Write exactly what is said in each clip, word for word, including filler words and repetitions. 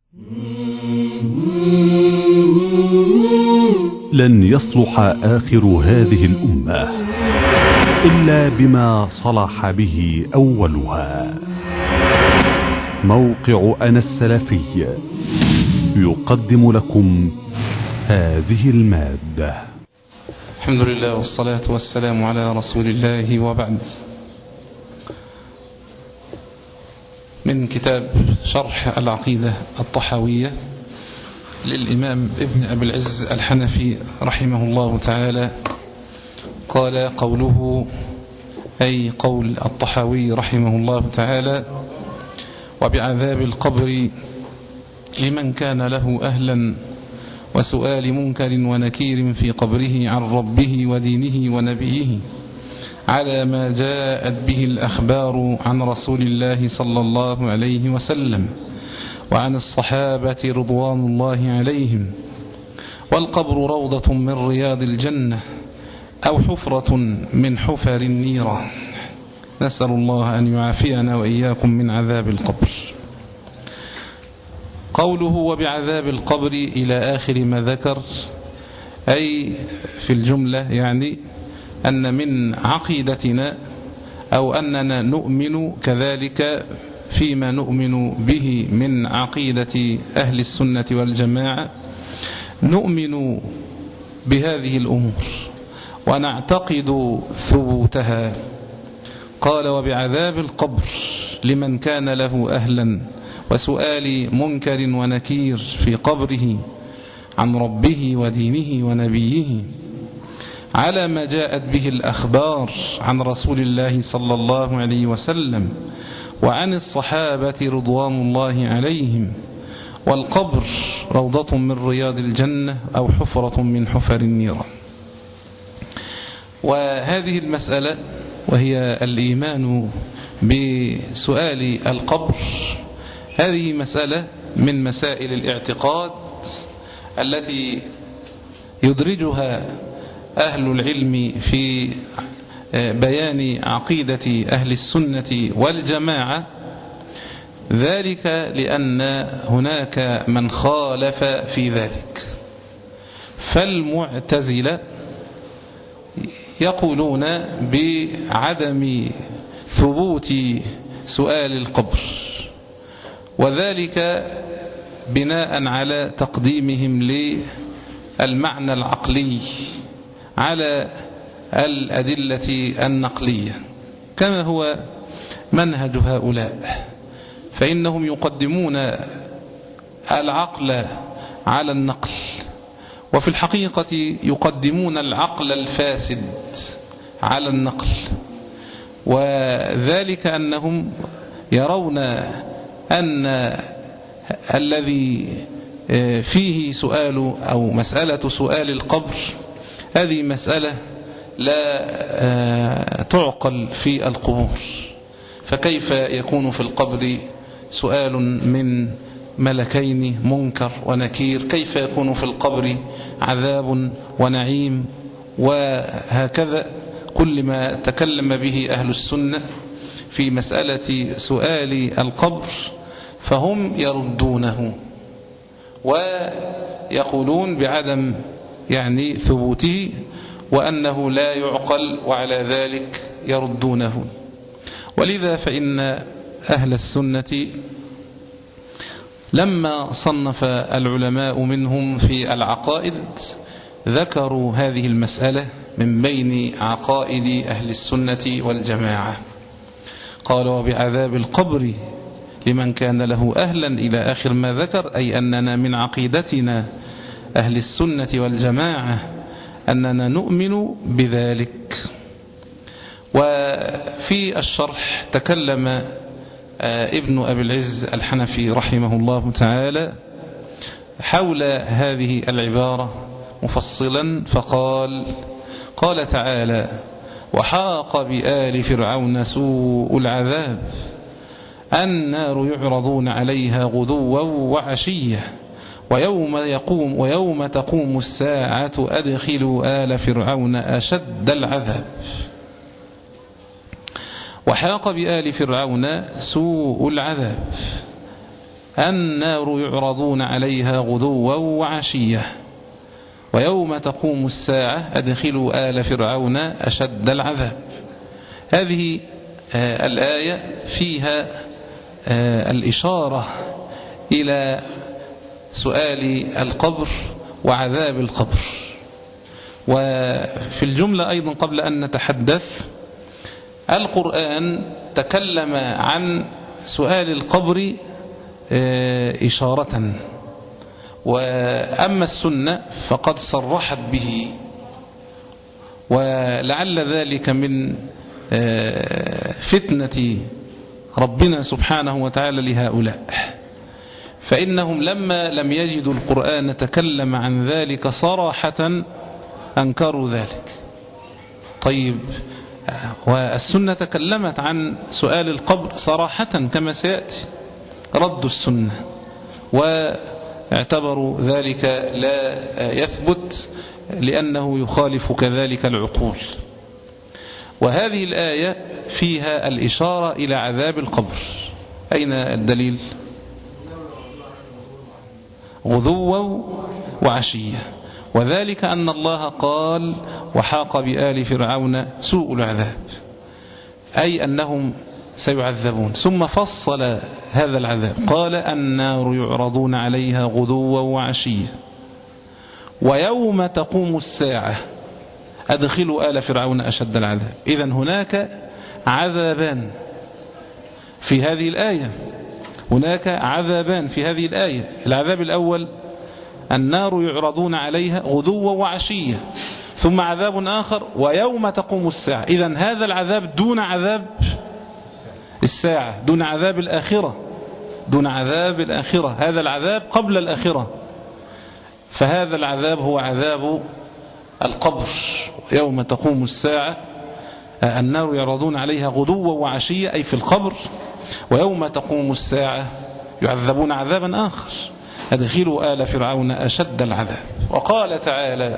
لن يصلح آخر هذه الأمة إلا بما صلح به أولها. موقع أنا السلفي يقدم لكم هذه المادة. الحمد لله والصلاة والسلام على رسول الله، وبعد. من كتاب شرح العقيدة الطحاوية للإمام ابن أبي العز الحنفي رحمه الله تعالى. قال قوله، أي قول الطحاوي رحمه الله تعالى: وبعذاب القبر لمن كان له أهلا، وسؤال منكر ونكير في قبره عن ربه ودينه ونبيه، على ما جاءت به الأخبار عن رسول الله صلى الله عليه وسلم وعن الصحابة رضوان الله عليهم. والقبر روضة من رياض الجنة أو حفرة من حفر النيران. نسأل الله أن يعافينا وإياكم من عذاب القبر. قوله وبعذاب القبر إلى آخر ما ذكر، أي في الجملة يعني أن من عقيدتنا أو أننا نؤمن كذلك فيما نؤمن به من عقيدة أهل السنة والجماعة، نؤمن بهذه الأمور ونعتقد ثبوتها. قال وبعذاب القبر لمن كان له أهلا، وسؤال منكر ونكير في قبره عن ربه ودينه ونبيه، على ما جاءت به الأخبار عن رسول الله صلى الله عليه وسلم وعن الصحابة رضوان الله عليهم. والقبر روضة من رياض الجنة أو حفرة من حفر النيران. وهذه المسألة وهي الإيمان بسؤال القبر، هذه مسألة من مسائل الاعتقاد التي يدرجها أهل العلم في بيان عقيدة أهل السنة والجماعة، ذلك لأن هناك من خالف في ذلك. فالمعتزلة يقولون بعدم ثبوت سؤال القبر، وذلك بناء على تقديمهم للمعنى العقلي على الأدلة النقلية، كما هو منهج هؤلاء. فإنهم يقدمون العقل على النقل، وفي الحقيقة يقدمون العقل الفاسد على النقل، وذلك أنهم يرون أن الذي فيه سؤال أو مسألة سؤال القبر هذه مسألة لا تعقل في القبور. فكيف يكون في القبر سؤال من ملكين منكر ونكير؟ كيف يكون في القبر عذاب ونعيم؟ وهكذا كل ما تكلم به أهل السنة في مسألة سؤال القبر فهم يردونه ويقولون بعدم يعني ثبوته، وأنه لا يعقل، وعلى ذلك يردونه. ولذا فإن أهل السنة لما صنف العلماء منهم في العقائد ذكروا هذه المسألة من بين عقائد أهل السنة والجماعة. قال وبعذاب القبر لمن كان له أهلا إلى آخر ما ذكر، أي أننا من عقيدتنا أهل السنة والجماعة أننا نؤمن بذلك. وفي الشرح تكلم ابن أبي العز الحنفي رحمه الله تعالى حول هذه العبارة مفصلا، فقال: قال تعالى: وحاق بآل فرعون سوء العذاب، النار يعرضون عليها غدوا وعشية ويوم يقوم ويوم تقوم الساعة أدخلوا آل فرعون أشد العذاب. وحاق بآل فرعون سوء العذاب، النار يعرضون عليها غدوا وعشية ويوم تقوم الساعة أدخلوا آل فرعون أشد العذاب. هذه آه الآية فيها آه الإشارة إلى سؤال القبر وعذاب القبر. وفي الجملة أيضا قبل أن نتحدث، القرآن تكلم عن سؤال القبر إشارة، وأما السنة فقد صرحت به، ولعل ذلك من فتنة ربنا سبحانه وتعالى لهؤلاء، فإنهم لما لم يجدوا القرآن تكلم عن ذلك صراحة أنكروا ذلك. طيب، والسنة تكلمت عن سؤال القبر صراحة كما سيأتي، ردوا السنة واعتبروا ذلك لا يثبت لأنه يخالف كذلك العقول. وهذه الآية فيها الإشارة إلى عذاب القبر. أين الدليل؟ غدوا وعشية، وذلك أن الله قال وحاق بآل فرعون سوء العذاب، أي أنهم سيعذبون، ثم فصل هذا العذاب قال النار يعرضون عليها غدوا وعشية ويوم تقوم الساعة أدخلوا آل فرعون أشد العذاب. إذن هناك عذابان في هذه الآية، هناك عذابان في هذه الآية. العذاب الأول النار يعرضون عليها غدوا وعشية، ثم عذاب آخر ويوم تقوم الساعة. إذن هذا العذاب دون عذاب الساعة، دون عذاب الآخرة، دون عذاب الآخرة، هذا العذاب قبل الآخرة. فهذا العذاب هو عذاب القبر. يوم تقوم الساعة النار يعرضون عليها غدوا وعشية أي في القبر، ويوم تقوم الساعة يعذبون عذابا آخر أدخلوا آل فرعون أشد العذاب. وقال تعالى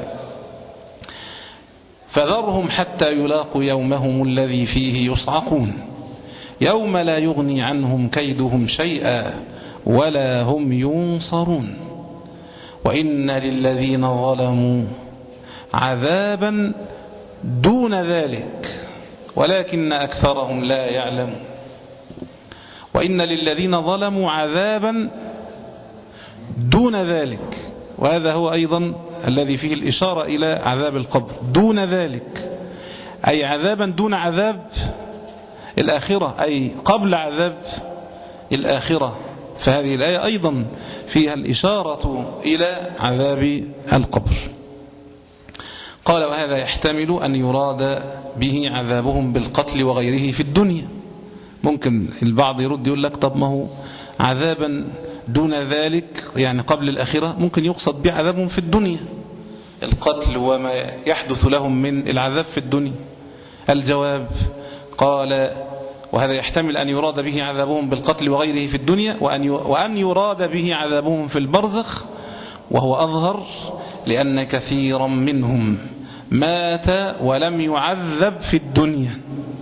فذرهم حتى يلاقوا يومهم الذي فيه يصعقون يوم لا يغني عنهم كيدهم شيئا ولا هم ينصرون وإن للذين ظلموا عذابا دون ذلك ولكن أكثرهم لا يعلمون. وإن للذين ظلموا عذابا دون ذلك، وهذا هو أيضا الذي فيه الإشارة إلى عذاب القبر. دون ذلك أي عذابا دون عذاب الآخرة، أي قبل عذاب الآخرة. فهذه الآية أيضا فيها الإشارة إلى عذاب القبر. قال وهذا يحتمل أن يراد به عذابهم بالقتل وغيره في الدنيا. ممكن البعض يرد يقول لك طب ما هو عذابا دون ذلك يعني قبل الآخرة، ممكن يقصد به عذابهم في الدنيا، القتل وما يحدث لهم من العذاب في الدنيا. الجواب قال وهذا يحتمل أن يراد به عذابهم بالقتل وغيره في الدنيا، وأن يراد به عذابهم في البرزخ، وهو أظهر لأن كثيرا منهم مات ولم يعذب في الدنيا،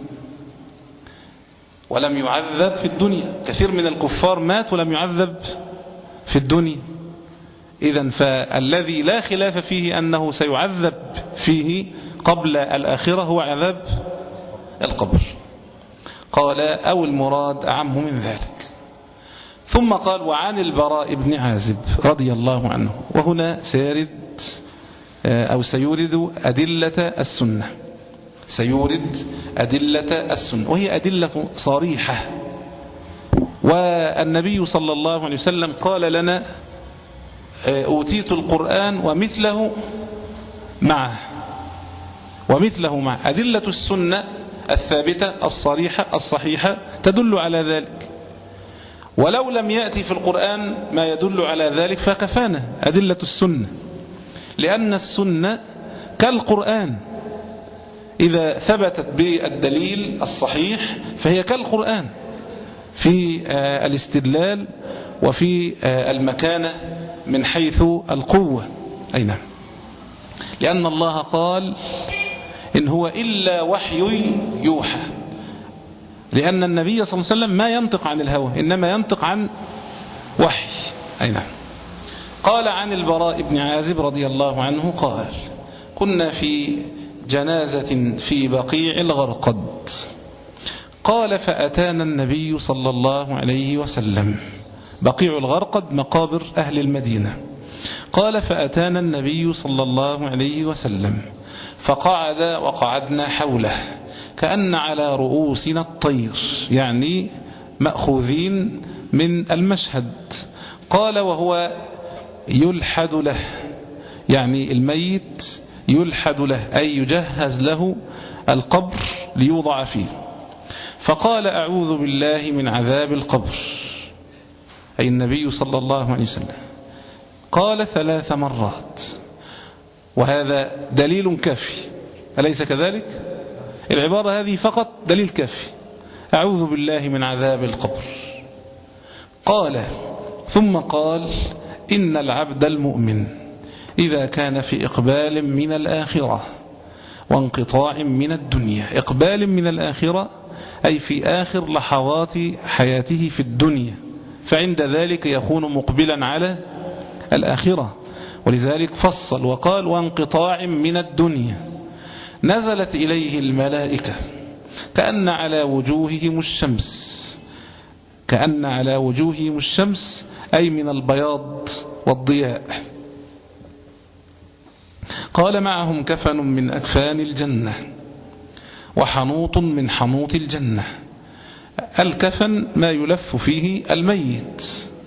ولم يعذب في الدنيا. كثير من الكفار مات ولم يعذب في الدنيا. إذن فالذي لا خلاف فيه أنه سيعذب فيه قبل الآخرة هو عذاب القبر. قال أو المراد أعم من ذلك. ثم قال وعن البراء بن عازب رضي الله عنه، وهنا سيرد أو سيورد أدلة السنة، سيورد أدلة السنة، وهي أدلة صريحة. والنبي صلى الله عليه وسلم قال لنا أوتيت القرآن ومثله معه، ومثله معه. أدلة السنة الثابتة الصريحة الصحيحة تدل على ذلك، ولو لم يأتي في القرآن ما يدل على ذلك فكفانا أدلة السنة، لأن السنة كالقرآن، إذا ثبتت بالدليل الصحيح فهي كالقرآن في الاستدلال وفي المكانة من حيث القوة. أي نعم، لأن الله قال إن هو إلا وحي يوحى، لأن النبي صلى الله عليه وسلم ما ينطق عن الهوى، إنما ينطق عن وحي. أي نعم. قال عن البراء بن عازب رضي الله عنه قال: كنا في جنازة في بقيع الغرقد، قال: فأتانا النبي صلى الله عليه وسلم. بقيع الغرقد مقابر أهل المدينة. قال: فأتانا النبي صلى الله عليه وسلم فقعد وقعدنا حوله كأن على رؤوسنا الطير، يعني مأخوذين من المشهد. قال: وهو يلحد له، يعني الميت يلحد له، أي يجهز له القبر ليوضع فيه. فقال: أعوذ بالله من عذاب القبر، أي النبي صلى الله عليه وسلم. قال ثلاث مرات، وهذا دليل كافي، أليس كذلك؟ العبارة هذه فقط دليل كافي، أعوذ بالله من عذاب القبر. قال: ثم قال: إن العبد المؤمن إذا كان في إقبال من الآخرة وانقطاع من الدنيا، إقبال من الآخرة أي في آخر لحظات حياته في الدنيا، فعند ذلك يكون مقبلا على الآخرة، ولذلك فصل وقال: وانقطاع من الدنيا، نزلت إليه الملائكة كأن على وجوههم الشمس، كأن على وجوههم الشمس أي من البياض والضياء. قال: معهم كفن من أكفان الجنة وحنوط من حنوط الجنة. الكفن ما يلف فيه الميت،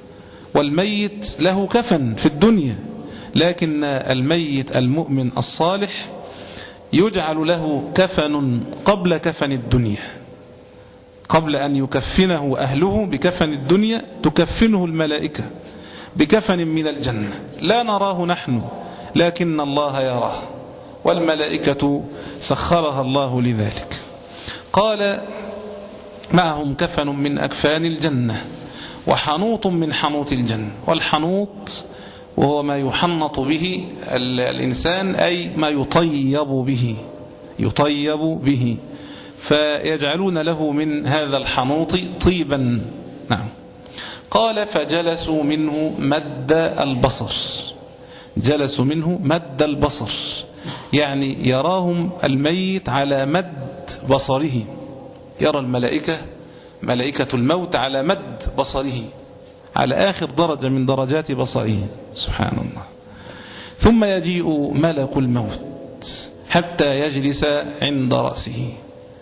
والميت له كفن في الدنيا، لكن الميت المؤمن الصالح يجعل له كفن قبل كفن الدنيا، قبل أن يكفنه أهله بكفن الدنيا تكفنه الملائكة بكفن من الجنة، لا نراه نحن لكن الله يراه، والملائكة سخرها الله لذلك. قال: معهم كفن من أكفان الجنة وحنوط من حنوط الجنة. والحنوط وهو ما يحنط به الإنسان، أي ما يطيب به، يطيب به، فيجعلون له من هذا الحنوط طيبا. نعم. قال: فجلسوا منه مد البصر، جلسوا منه مد البصر، يعني يراهم الميت على مد بصره، يرى الملائكة ملائكة الموت على مد بصره، على آخر درجة من درجات بصره، سبحان الله. ثم يجيء ملك الموت حتى يجلس عند رأسه،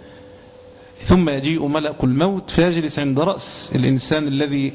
ثم يجيء ملك الموت فيجلس عند رأس الإنسان الذي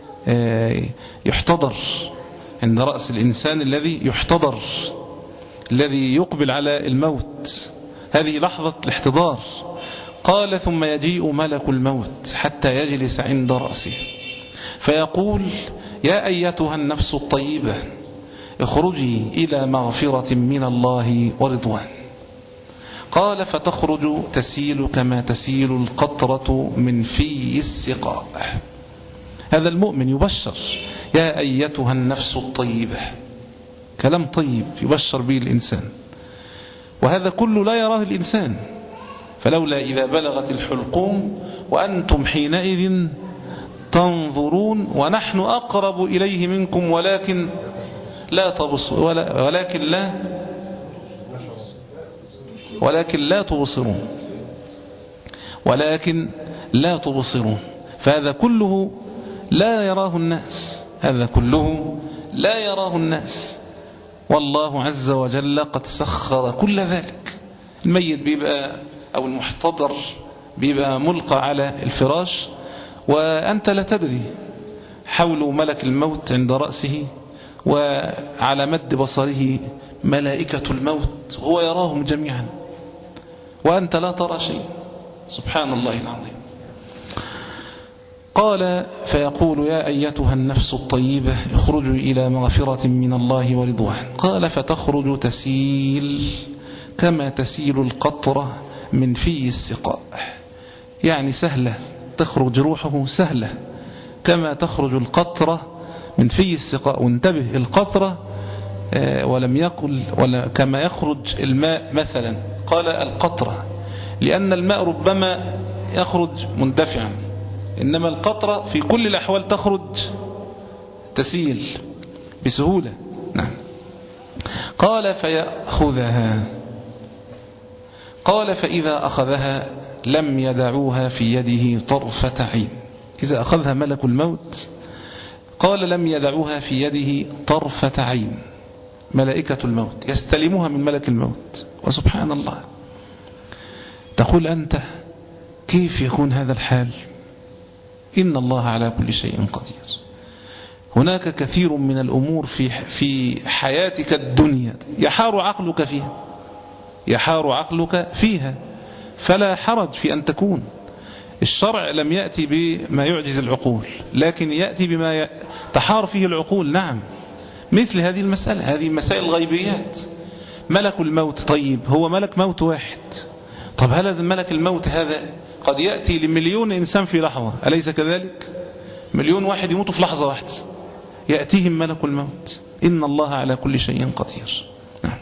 يحتضر، عند رأس الإنسان الذي يحتضر، الذي يقبل على الموت، هذه لحظة الاحتضار. قال: ثم يجيء ملك الموت حتى يجلس عند رأسه فيقول: يا أيتها النفس الطيبة اخرجي إلى مغفرة من الله ورضوان. قال: فتخرج تسيل كما تسيل القطرة من في السقاء. هذا المؤمن يبشر: يا أيتها النفس الطيبة، كلام طيب يبشر به الإنسان، وهذا كله لا يراه الإنسان. فلولا إذا بلغت الحلقوم وأنتم حينئذ تنظرون ونحن أقرب إليه منكم ولكن لا تبصرون ولا ولكن لا ولكن لا تبصرون ولكن لا تبصرون فهذا كله لا يراه الناس، هذا كله لا يراه الناس، والله عز وجل قد سخر كل ذلك. الميت بيبقى أو المحتضر بيبقى ملقى على الفراش وأنت لا تدري، حول ملك الموت عند رأسه وعلى مد بصره ملائكة الموت، هو يراهم جميعا وأنت لا ترى شيء، سبحان الله العظيم. قال: فيقول: يا أيتها النفس الطيبة اخرجي إلى مغفرة من الله ورضوان. قال: فتخرج تسيل كما تسيل القطرة من في السقاء، يعني سهلة، تخرج روحه سهلة كما تخرج القطرة من في السقاء. وانتبه، القطرة ولم يقل ولا كما يخرج الماء مثلا، قال القطرة لأن الماء ربما يخرج مندفعا، إنما القطرة في كل الأحوال تخرج تسيل بسهولة. نعم. قال فيأخذها. قال فإذا أخذها لم يدعوها في يده طرفة عين. إذا أخذها ملك الموت قال لم يدعوها في يده طرفة عين. ملائكة الموت يستلمها من ملك الموت. وسبحان الله، تقول أنت كيف يكون هذا الحال؟ إن الله على كل شيء قدير. هناك كثير من الأمور في في حياتك الدنيا يحار عقلك فيها يحار عقلك فيها فلا حرج في أن تكون. الشرع لم يأتي بما يعجز العقول، لكن يأتي بما تحار فيه العقول. نعم، مثل هذه المسألة، هذه مسائل الغيبيات. ملك الموت، طيب هو ملك موت واحد، طب هل هذا ملك الموت هذا قد يأتي لمليون إنسان في لحظة، أليس كذلك؟ مليون واحد يموت في لحظة واحدة، يأتيهم ملك الموت. إن الله على كل شيء قدير. نعم.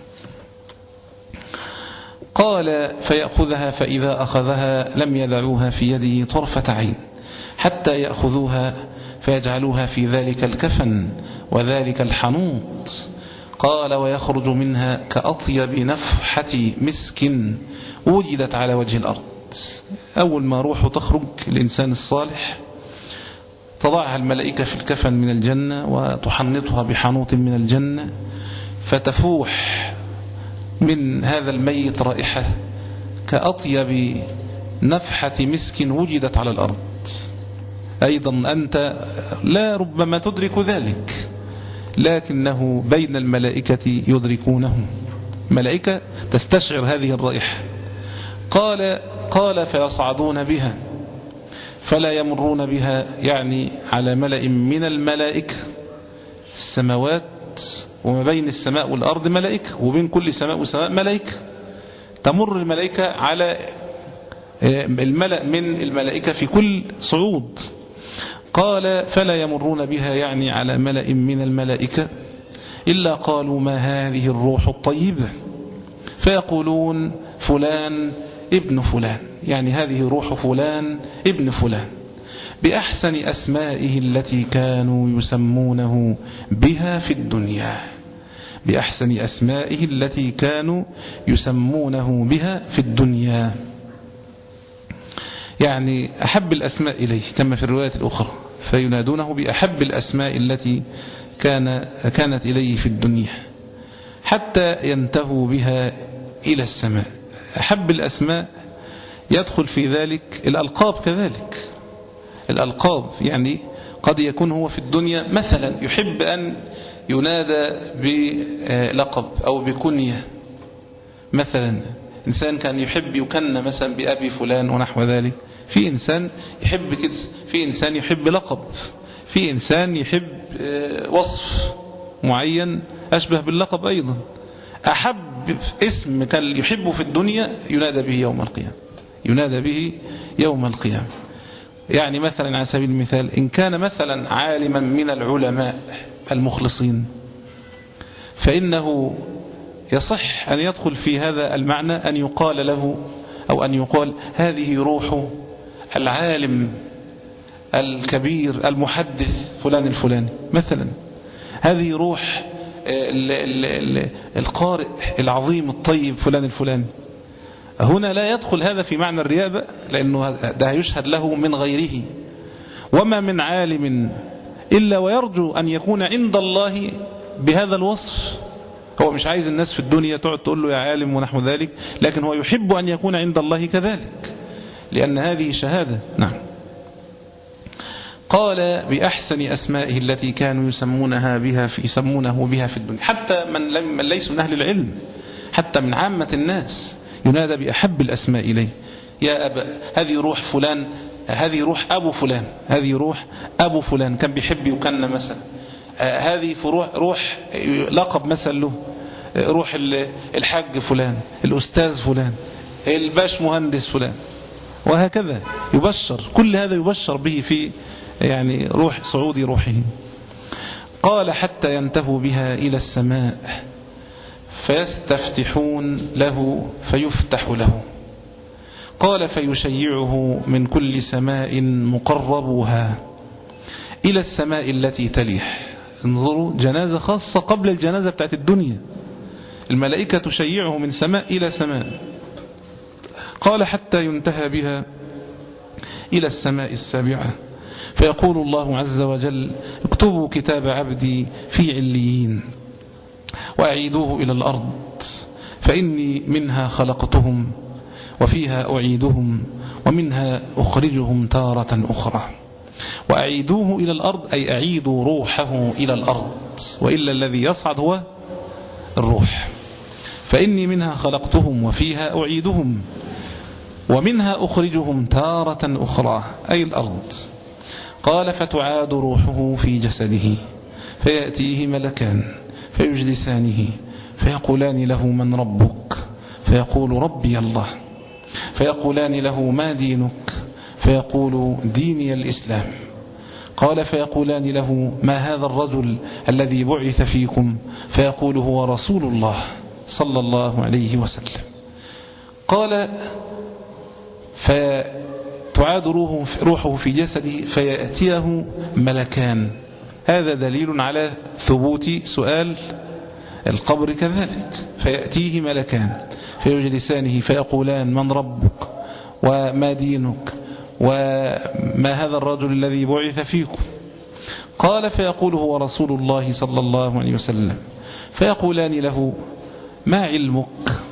قال فيأخذها فإذا أخذها لم يدعوها في يده طرفة عين حتى يأخذوها فيجعلوها في ذلك الكفن وذلك الحنوط. قال ويخرج منها كأطيب نفحة مسك وجدت على وجه الأرض. أول ما روحه تخرج الإنسان الصالح تضعها الملائكة في الكفن من الجنة وتحنطها بحنوط من الجنة، فتفوح من هذا الميت رائحة كأطيب نفحة مسك وجدت على الأرض. أيضا أنت لا ربما تدرك ذلك، لكنه بين الملائكة يدركونه، ملائكة تستشعر هذه الرائحة. قال قال فيصعدون بها فلا يمرون بها، يعني على ملأ من الملائكة. السماوات وما بين السماء والأرض ملائكة، وبين كل سماء وسماء ملائكة. تمر الملائكة على الملأ من الملائكة في كل صعود. قال فلا يمرون بها، يعني على ملأ من الملائكة، إلا قالوا ما هذه الروح الطيبة، فيقولون فلان ابن فلان، يعني هذه روح فلان ابن فلان، بأحسن أسمائه التي كانوا يسمونه بها في الدنيا. بأحسن أسمائه التي كانوا يسمونه بها في الدنيا، يعني أحب الأسماء إليه كما في الرواية الأخرى، فينادونه بأحب الأسماء التي كان كانت إليه في الدنيا حتى ينتهوا بها إلى السماء. أحب الأسماء يدخل في ذلك الألقاب كذلك. الألقاب يعني قد يكون هو في الدنيا مثلا يحب أن ينادى بلقب أو بكنية، مثلا إنسان كان يحب يكنى مثلا بأبي فلان ونحو ذلك. في إنسان يحب كده، في إنسان يحب لقب، في إنسان يحب وصف معين أشبه باللقب أيضا. أحب اسم كان يحبه في الدنيا ينادى به يوم القيامة، ينادى به يوم القيامة. يعني مثلا على سبيل المثال إن كان مثلا عالما من العلماء المخلصين، فإنه يصح أن يدخل في هذا المعنى أن يقال له أو أن يقال هذه روح العالم الكبير المحدث فلان الفلاني مثلا، هذه روح القارئ العظيم الطيب فلان الفلاني. هنا لا يدخل هذا في معنى الريابة، لأنه ده يشهد له من غيره. وما من عالم إلا ويرجو أن يكون عند الله بهذا الوصف. هو مش عايز الناس في الدنيا تقعد تقول له يا عالم ونحو ذلك، لكن هو يحب أن يكون عند الله كذلك، لأن هذه شهادة. نعم. قال بأحسن أسمائه التي كانوا يسمونها بها في يسمونه بها في الدنيا، حتى من, لم من ليسوا من أهل العلم، حتى من عامة الناس ينادى بأحب الأسماء إليه. يا أبا، هذه روح فلان، هذه روح أبو فلان، هذه روح أبو فلان كان بيحب يكنى مثلا. هذه روح, روح لقب مثلا له، روح الحاج فلان، الأستاذ فلان، الباش مهندس فلان، وهكذا يبشر. كل هذا يبشر به في يعني روح صعود روحه. قال حتى ينتهوا بها إلى السماء فيستفتحون له فيفتح له. قال فيشيعه من كل سماء مقربوها إلى السماء التي تليه. انظروا، جنازة خاصة قبل الجنازة بتاعت الدنيا. الملائكة تشيعه من سماء إلى سماء. قال حتى ينتهى بها إلى السماء السابعة، فيقول الله عز وجل: اكتبوا كتاب عبدي في عليين وأعيدوه إلى الأرض فإني منها خلقتهم وفيها أعيدهم ومنها أخرجهم تارة أخرى. وأعيدوه إلى الأرض أي أعيدوا روحه إلى الأرض، وإلا الذي يصعد هو الروح. فإني منها خلقتهم وفيها أعيدهم ومنها أخرجهم تارة أخرى أي الأرض. قال: فتعاد روحه في جسده فيأتيه ملكان فيجلسانه فيقولان له: من ربك؟ فيقول: ربي الله. فيقولان له: ما دينك؟ فيقول: ديني الإسلام. قال: فيقولان له: ما هذا الرجل الذي بعث فيكم؟ فيقول: هو رسول الله صلى الله عليه وسلم. قال: فتعاد روحه في جسده فيأتيه ملكان. هذا دليل على ثبوت سؤال القبر كذلك. فيأتيه ملكان فيجلسانه فيقولان: من ربك؟ وما دينك؟ وما هذا الرجل الذي بعث فيكم؟ قال: فيقول: هو رسول الله صلى الله عليه وسلم. فيقولان له: ما علمك؟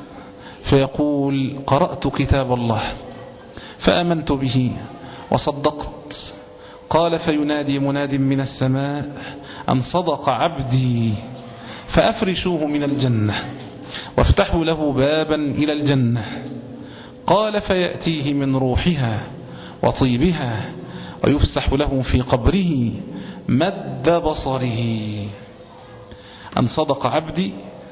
فيقول: قرأت كتاب الله فآمنت به وصدقت. قال: فينادي مناد من السماء أن صدق عبدي فأفرشوه من الجنة وافتحوا له بابا إلى الجنة. قال: فيأتيه من روحها وطيبها ويفسح له في قبره مد بصره. أن صدق عبدي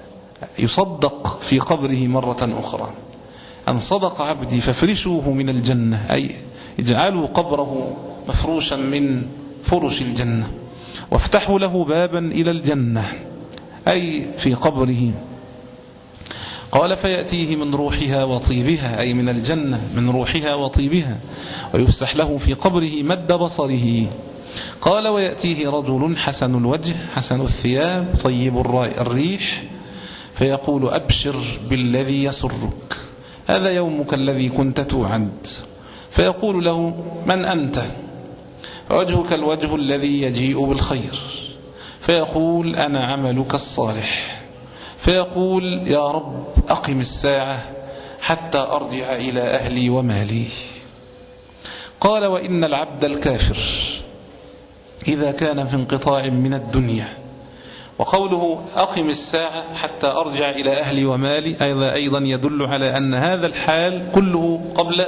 يصدق في قبره مرة أخرى. أن صدق عبدي فافرشوه من الجنة أي اجعلوا قبره مفروشا من فرش الجنة وافتحوا له بابا إلى الجنة أي في قبره. قال: فيأتيه من روحها وطيبها أي من الجنة من روحها وطيبها ويفسح له في قبره مد بصره. قال: ويأتيه رجل حسن الوجه حسن الثياب طيب الريح فيقول: أبشر بالذي يسرك، هذا يومك الذي كنت توعد. فيقول له: من أنت؟ وجهك الوجه الذي يجيء بالخير. فيقول: أنا عملك الصالح. فيقول: يا رب أقم الساعة حتى أرجع إلى أهلي ومالي. قال: وإن العبد الكافر إذا كان في انقطاع من الدنيا، وقوله أقم الساعة حتى أرجع إلى أهلي ومالي أيضا, أيضا يدل على أن هذا الحال كله قبل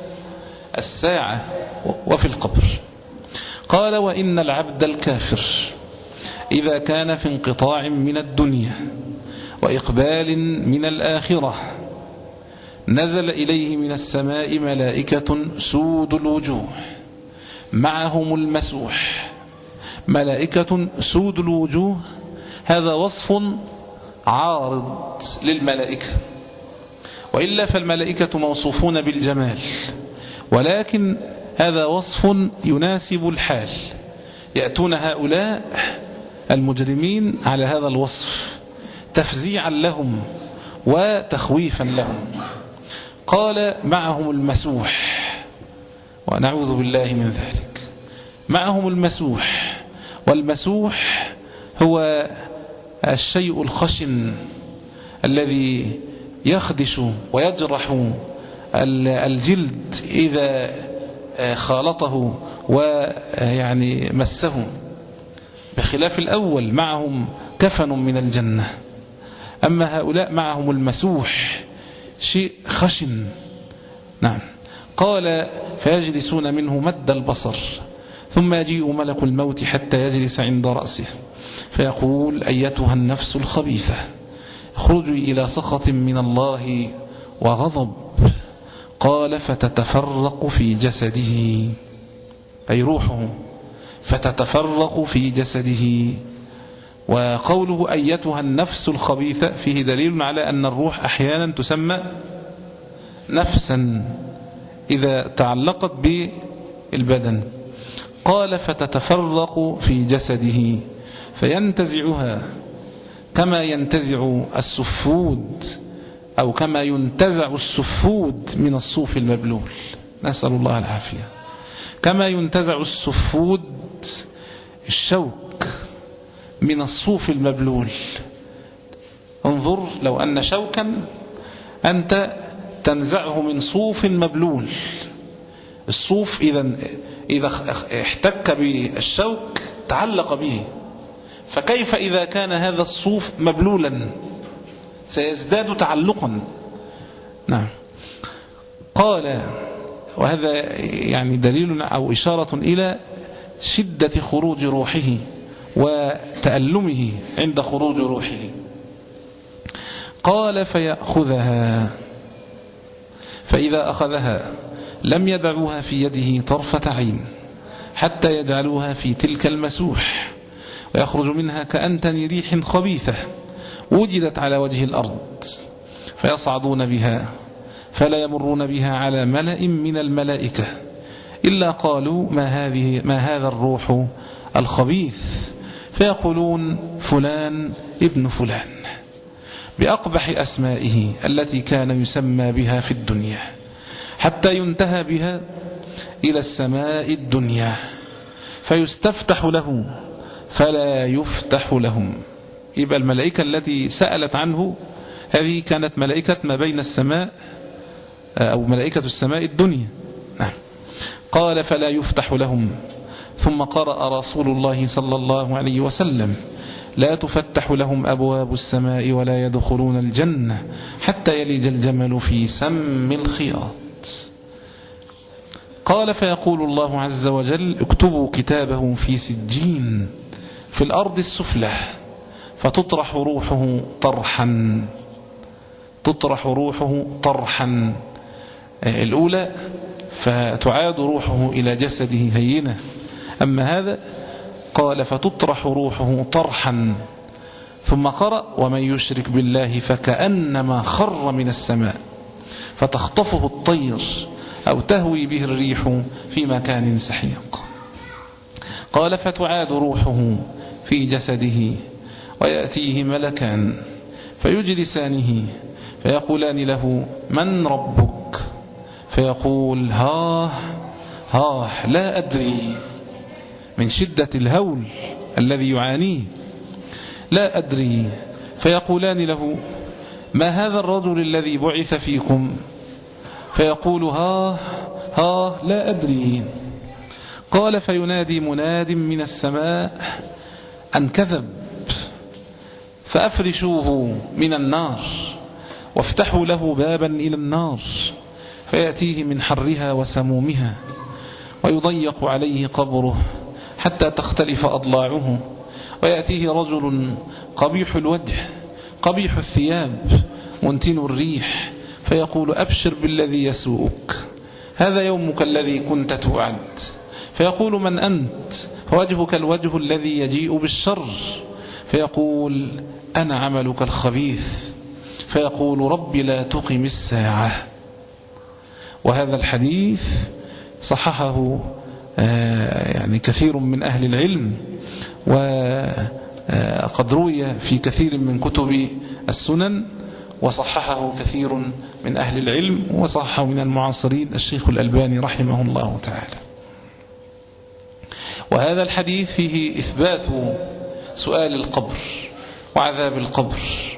الساعة وفي القبر. قال: وإن العبد الكافر إذا كان في انقطاع من الدنيا وإقبال من الآخرة نزل إليه من السماء ملائكة سود الوجوه معهم المسوح. ملائكة سود الوجوه هذا وصف عارض للملائكة، وإلا فالملائكة موصوفون بالجمال، ولكن هذا وصف يناسب الحال. يأتون هؤلاء المجرمين على هذا الوصف تفزيعا لهم وتخويفا لهم. قال: معهم المسوح، ونعوذ بالله من ذلك. معهم المسوح، والمسوح هو الشيء الخشن الذي يخدش ويجرح الجلد إذا خالطه ويعني مسه، بخلاف الأول معهم كفن من الجنة. أما هؤلاء معهم المسوح شيء خشن. نعم. قال: فيجلسون منه مد البصر ثم يجيء ملك الموت حتى يجلس عند رأسه فيقول: أيتها النفس الخبيثة اخرجي إلى سخط من الله وغضب. قال: فتتفرق في جسده أي روحه فتتفرق في جسده. وقوله أيتها النفس الخبيثة فيه دليل على أن الروح أحيانا تسمى نفسا إذا تعلقت بالبدن. قال: فتتفرق في جسده فينتزعها كما ينتزع السفود أو كما ينتزع السفود من الصوف المبلول، نسأل الله العافية. كما ينتزع السفود الشوك من الصوف المبلول. انظر، لو أن شوكا أنت تنزعه من صوف مبلول، الصوف إذا إذا احتك بالشوك تعلق به، فكيف إذا كان هذا الصوف مبلولا؟ سيزداد تعلقا. نعم. قال، وهذا يعني دليل أو إشارة إلى شدة خروج روحه وتألمه عند خروج روحه. قال فيأخذها، فإذا أخذها لم يدعوها في يده طرفة عين حتى يجعلوها في تلك المسوح، ويخرج منها كأنتن ريح خبيثة وجدت على وجه الأرض، فيصعدون بها فلا يمرون بها على ملأ من الملائكة إلا قالوا ما هذه ما هذا الروح الخبيث، فيقولون فلان ابن فلان بأقبح أسمائه التي كان يسمى بها في الدنيا، حتى ينتهى بها إلى السماء الدنيا فيستفتح له فلا يفتح لهم. يبقى الملائكة التي سألت عنه هذه كانت ملائكة ما بين السماء أو ملائكة السماء الدنيا. قال فلا يفتح لهم. ثم قرأ رسول الله صلى الله عليه وسلم لا تفتح لهم أبواب السماء ولا يدخلون الجنة حتى يلج الجمل في سم الخياط. قال فيقول الله عز وجل اكتبوا كتابه في سجين في الأرض السفلى، فتطرح روحه طرحا، تطرح روحه طرحا الأولى فتعاد روحه إلى جسده هينة، أما هذا قال فتطرح روحه طرحا. ثم قرأ ومن يشرك بالله فكأنما خر من السماء فتخطفه الطير أو تهوي به الريح في مكان سحيق. قال فتعاد روحه في جسده ويأتيه ملكان فيجلسانه فيقولان له من ربك؟ فيقول ها ها لا أدري، من شدة الهول الذي يعانيه لا أدري. فيقولان له ما هذا الرجل الذي بعث فيكم؟ فيقول ها ها لا أدري. قال فينادي مناد من السماء أن كذب، فأفرشوه من النار وافتحوا له بابا إلى النار فيأتيه من حرها وسمومها ويضيق عليه قبره حتى تختلف أضلاعه، ويأتيه رجل قبيح الوجه قبيح الثياب منتن الريح فيقول أبشر بالذي يسوءك، هذا يومك الذي كنت توعد. فيقول من أنت؟ وجهك الوجه الذي يجيء بالشر. فيقول أنا عملك الخبيث. فيقول ربي لا تقم الساعة. وهذا الحديث صححه يعني كثير من أهل العلم، وقد روي في كثير من كتب السنن، وصححه كثير من أهل العلم، وصححه من المعاصرين الشيخ الألباني رحمه الله تعالى. وهذا الحديث فيه إثبات سؤال القبر وعذاب القبر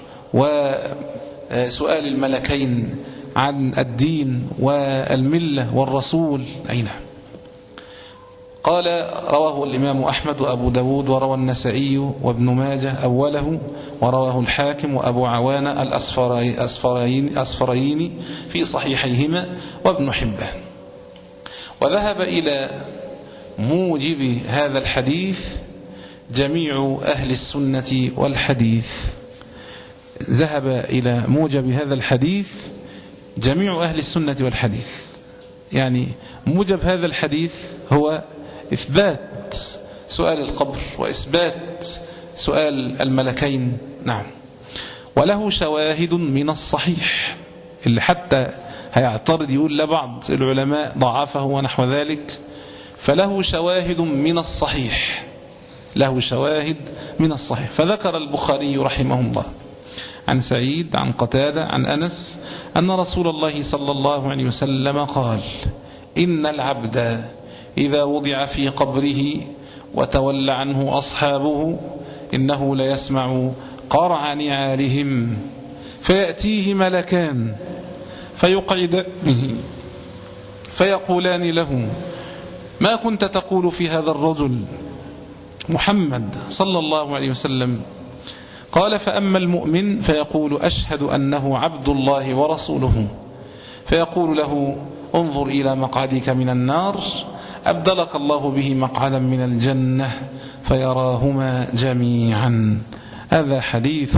وسؤال الملكين عن الدين والملة والرسول. أين قال رواه الإمام أحمد وأبو داود وروى النسائي وابن ماجه أوله، ورواه الحاكم وأبو عوان الأصفريين في صحيحيهما وابن حبان. وذهب إلى موجب هذا الحديث جميع أهل السنة والحديث، ذهب إلى موجب هذا الحديث جميع أهل السنة والحديث. يعني موجب هذا الحديث هو إثبات سؤال القبر وإثبات سؤال الملكين. نعم. وله شواهد من الصحيح، اللي حتى هيعترض يقول لبعض العلماء ضعفه ونحو ذلك، فله شواهد من الصحيح له شواهد من الصحيح. فذكر البخاري رحمه الله عن سعيد عن قتادة عن أنس أن رسول الله صلى الله عليه وسلم قال: إن العبد إذا وضع في قبره وتولى عنه أصحابه إنه ليسمع قرع نعالهم فيأتيه ملكان فيقعدانه فيقولان له: ما كنت تقول في هذا الرجل محمد صلى الله عليه وسلم؟ قال: فأما المؤمن فيقول: أشهد أنه عبد الله ورسوله، فيقول له: انظر إلى مقعدك من النار أبدلك الله به مقعدا من الجنة، فيراهما جميعا. هذا حديث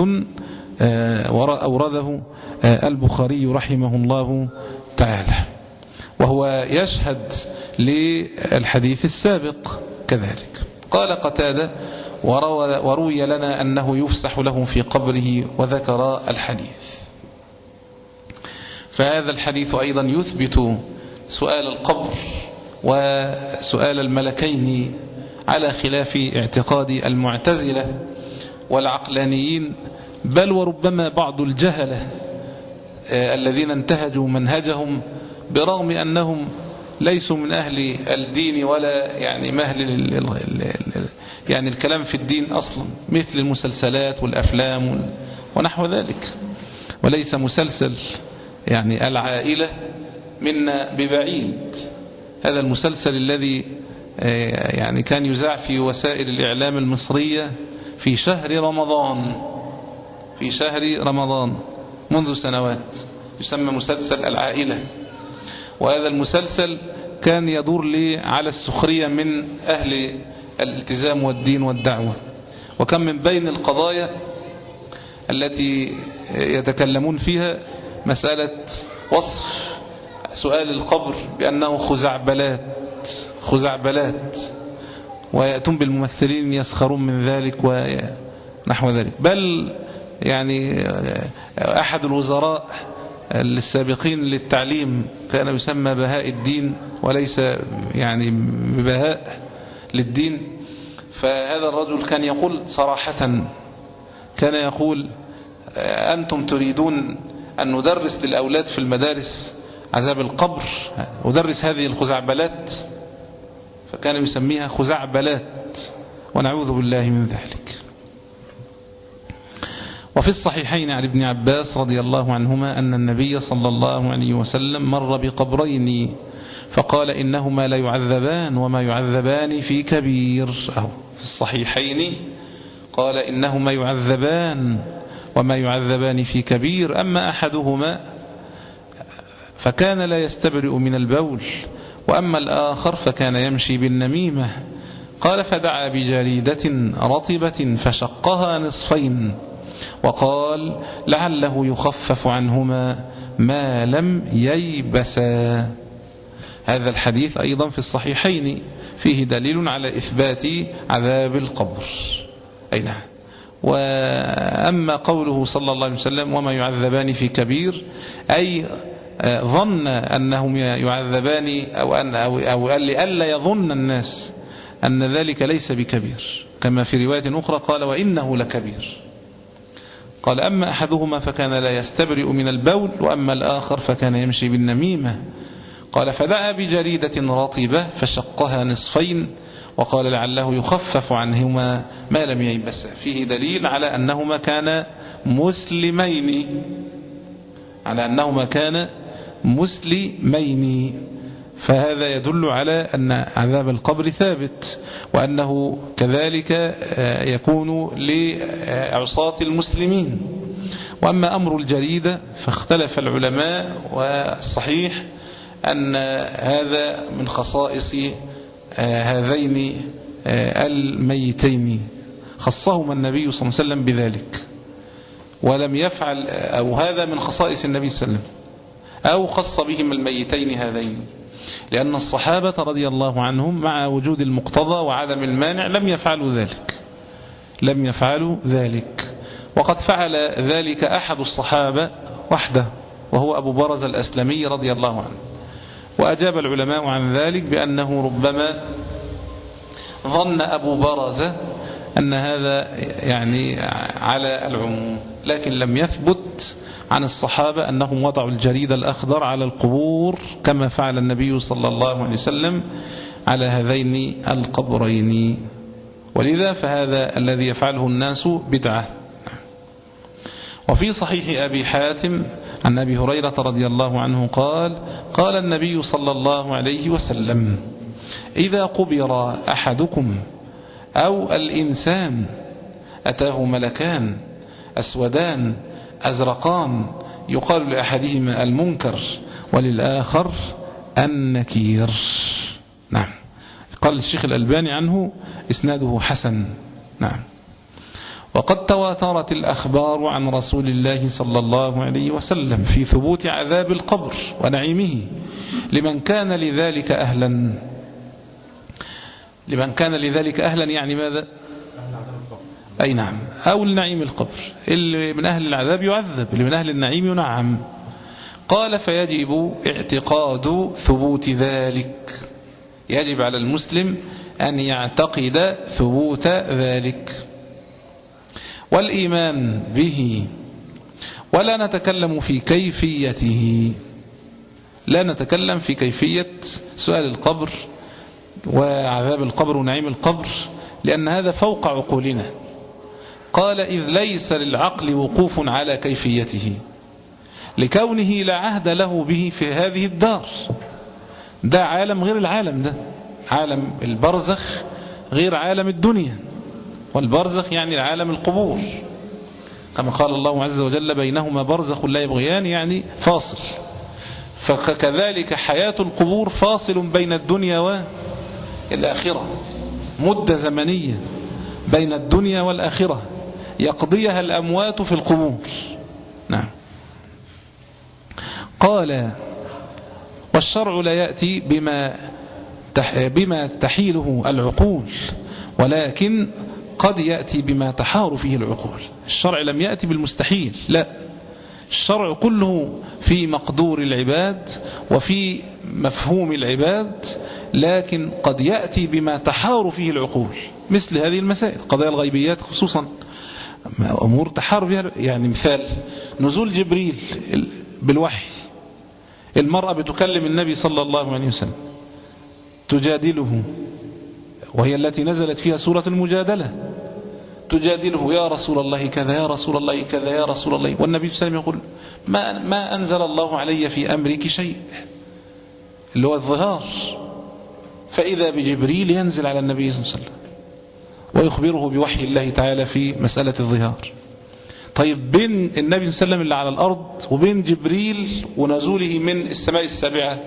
أورده البخاري رحمه الله تعالى، وهو يشهد للحديث السابق كذلك. قال قتادة: وروي لنا أنه يفسح له في قبره، وذكر الحديث. فهذا الحديث أيضا يثبت سؤال القبر وسؤال الملكين على خلاف اعتقاد المعتزلة والعقلانيين، بل وربما بعض الجهلة الذين انتهجوا منهجهم برغم أنهم ليسوا من أهل الدين ولا يعني مهل يعني الكلام في الدين أصلا، مثل المسلسلات والأفلام ونحو ذلك. وليس مسلسل يعني العائلة منا ببعيد، هذا المسلسل الذي يعني كان يذاع في وسائل الإعلام المصرية في شهر رمضان في شهر رمضان منذ سنوات، يسمى مسلسل العائلة. وهذا المسلسل كان يدور لي على السخرية من أهل الالتزام والدين والدعوة. وكم من بين القضايا التي يتكلمون فيها مسألة وصف سؤال القبر بأنه خزعبلات خزعبلات ويأتون بالممثلين يسخرون من ذلك ونحو ذلك. بل يعني أحد الوزراء السابقين للتعليم كان يسمى بهاء الدين وليس يعني ببهاء للدين. فهذا الرجل كان يقول صراحة، كان يقول: أنتم تريدون أن ندرس للأولاد في المدارس عذاب القبر، ندرس هذه الخزعبلات؟ فكان يسميها خزعبلات، ونعوذ بالله من ذلك. وفي الصحيحين عن ابن عباس رضي الله عنهما أن النبي صلى الله عليه وسلم مر بقبرين فقال: إنهما لا يعذبان وما يعذبان في كبير. أهو في الصحيحين قال: إنهما يعذبان وما يعذبان في كبير، أما أحدهما فكان لا يستبرئ من البول، وأما الآخر فكان يمشي بالنميمة. قال: فدعا بجريدة رطبة فشقها نصفين وقال: لعله يخفف عنهما ما لم ييبسا. هذا الحديث أيضا في الصحيحين فيه دليل على إثبات عذاب القبر. أي نعم. وأما قوله صلى الله عليه وسلم: وما يعذبان في كبير، أي ظن أنهم يعذبان أو أن أو أو لئلا يظن الناس أن ذلك ليس بكبير، كما في رواية أخرى قال: وإنه لكبير. قال: أما أحدهما فكان لا يستبرئ من البول، وأما الآخر فكان يمشي بالنميمة. قال: فدعا بجريدة رطبة فشقها نصفين وقال: لعله يخفف عنهما ما لم ييبسا. فيه دليل على أنهما كان مسلمين على أنهما كان مسلمين فهذا يدل على أن عذاب القبر ثابت، وأنه كذلك يكون لعصاة المسلمين. وأما أمر الجريدة فاختلف العلماء، والصحيح أن هذا من خصائص هذين الميتين، خصهما النبي صلى الله عليه وسلم بذلك، ولم يفعل أو هذا من خصائص النبي صلى الله عليه وسلم أو خص بهم الميتين هذين، لأن الصحابة رضي الله عنهم مع وجود المقتضى وعدم المانع لم يفعلوا ذلك لم يفعلوا ذلك وقد فعل ذلك أحد الصحابة وحده، وهو أبو برزة الأسلمي رضي الله عنه. وأجاب العلماء عن ذلك بأنه ربما ظن أبو برزة أن هذا يعني على العموم، لكن لم يثبت عن الصحابة أنهم وضعوا الجريد الأخضر على القبور كما فعل النبي صلى الله عليه وسلم على هذين القبرين، ولذا فهذا الذي يفعله الناس بدعة. وفي صحيح أبي حاتم عن أبي هريرة رضي الله عنه قال: قال النبي صلى الله عليه وسلم: إذا قبر أحدكم أو الإنسان أتاه ملكان أسودان أزرقان يقال لأحدهما المنكر وللآخر النكير. نعم. قال الشيخ الألباني عنه إسناده حسن. نعم. وقد تواترت الأخبار عن رسول الله صلى الله عليه وسلم في ثبوت عذاب القبر ونعيمه لمن كان لذلك أهلا. لمن كان لذلك أهلا يعني ماذا؟ أي نعم، أو النعيم القبر، اللي من أهل العذاب يعذب، اللي من أهل النعيم ينعم. قال: فيجب اعتقاد ثبوت ذلك، يجب على المسلم أن يعتقد ثبوت ذلك والإيمان به، ولا نتكلم في كيفيته، لا نتكلم في كيفية سؤال القبر وعذاب القبر ونعيم القبر، لأن هذا فوق عقولنا. قال: إذ ليس للعقل وقوف على كيفيته لكونه لا عهد له به في هذه الدار. ده عالم غير العالم، ده عالم البرزخ غير عالم الدنيا، والبرزخ يعني العالم القبور، كما قال الله عز وجل: بينهما برزخ لا يبغيان، يعني فاصل. فكذلك حياة القبور فاصل بين الدنيا والآخرة، مدة زمنية بين الدنيا والآخرة يقضيها الأموات في القبور. نعم. قال: والشرع لا يأتي بما بما تحيله العقول، ولكن قد يأتي بما تحار فيه العقول. الشرع لم يأتي بالمستحيل، لا، الشرع كله في مقدور العباد وفي مفهوم العباد، لكن قد يأتي بما تحار فيه العقول، مثل هذه المسائل، قضايا الغيبيات خصوصا، أمور تحار فيها. يعني مثال نزول جبريل بالوحي، المرأة بتكلم النبي صلى الله عليه وسلم تجادله، وهي التي نزلت فيها سورة المجادلة، تجادله: يا رسول الله كذا، يا رسول الله كذا، يا رسول الله. والنبي صلى الله عليه وسلم يقول: ما, ما أنزل الله علي في أمرك شيء، اللي هو الظهار. فإذا بجبريل ينزل على النبي صلى الله عليه وسلم ويخبره بوحي الله تعالى في مسألة الظهار. طيب بين النبي صلى الله عليه وسلم اللي على الأرض وبين جبريل ونزوله من السماء السابعة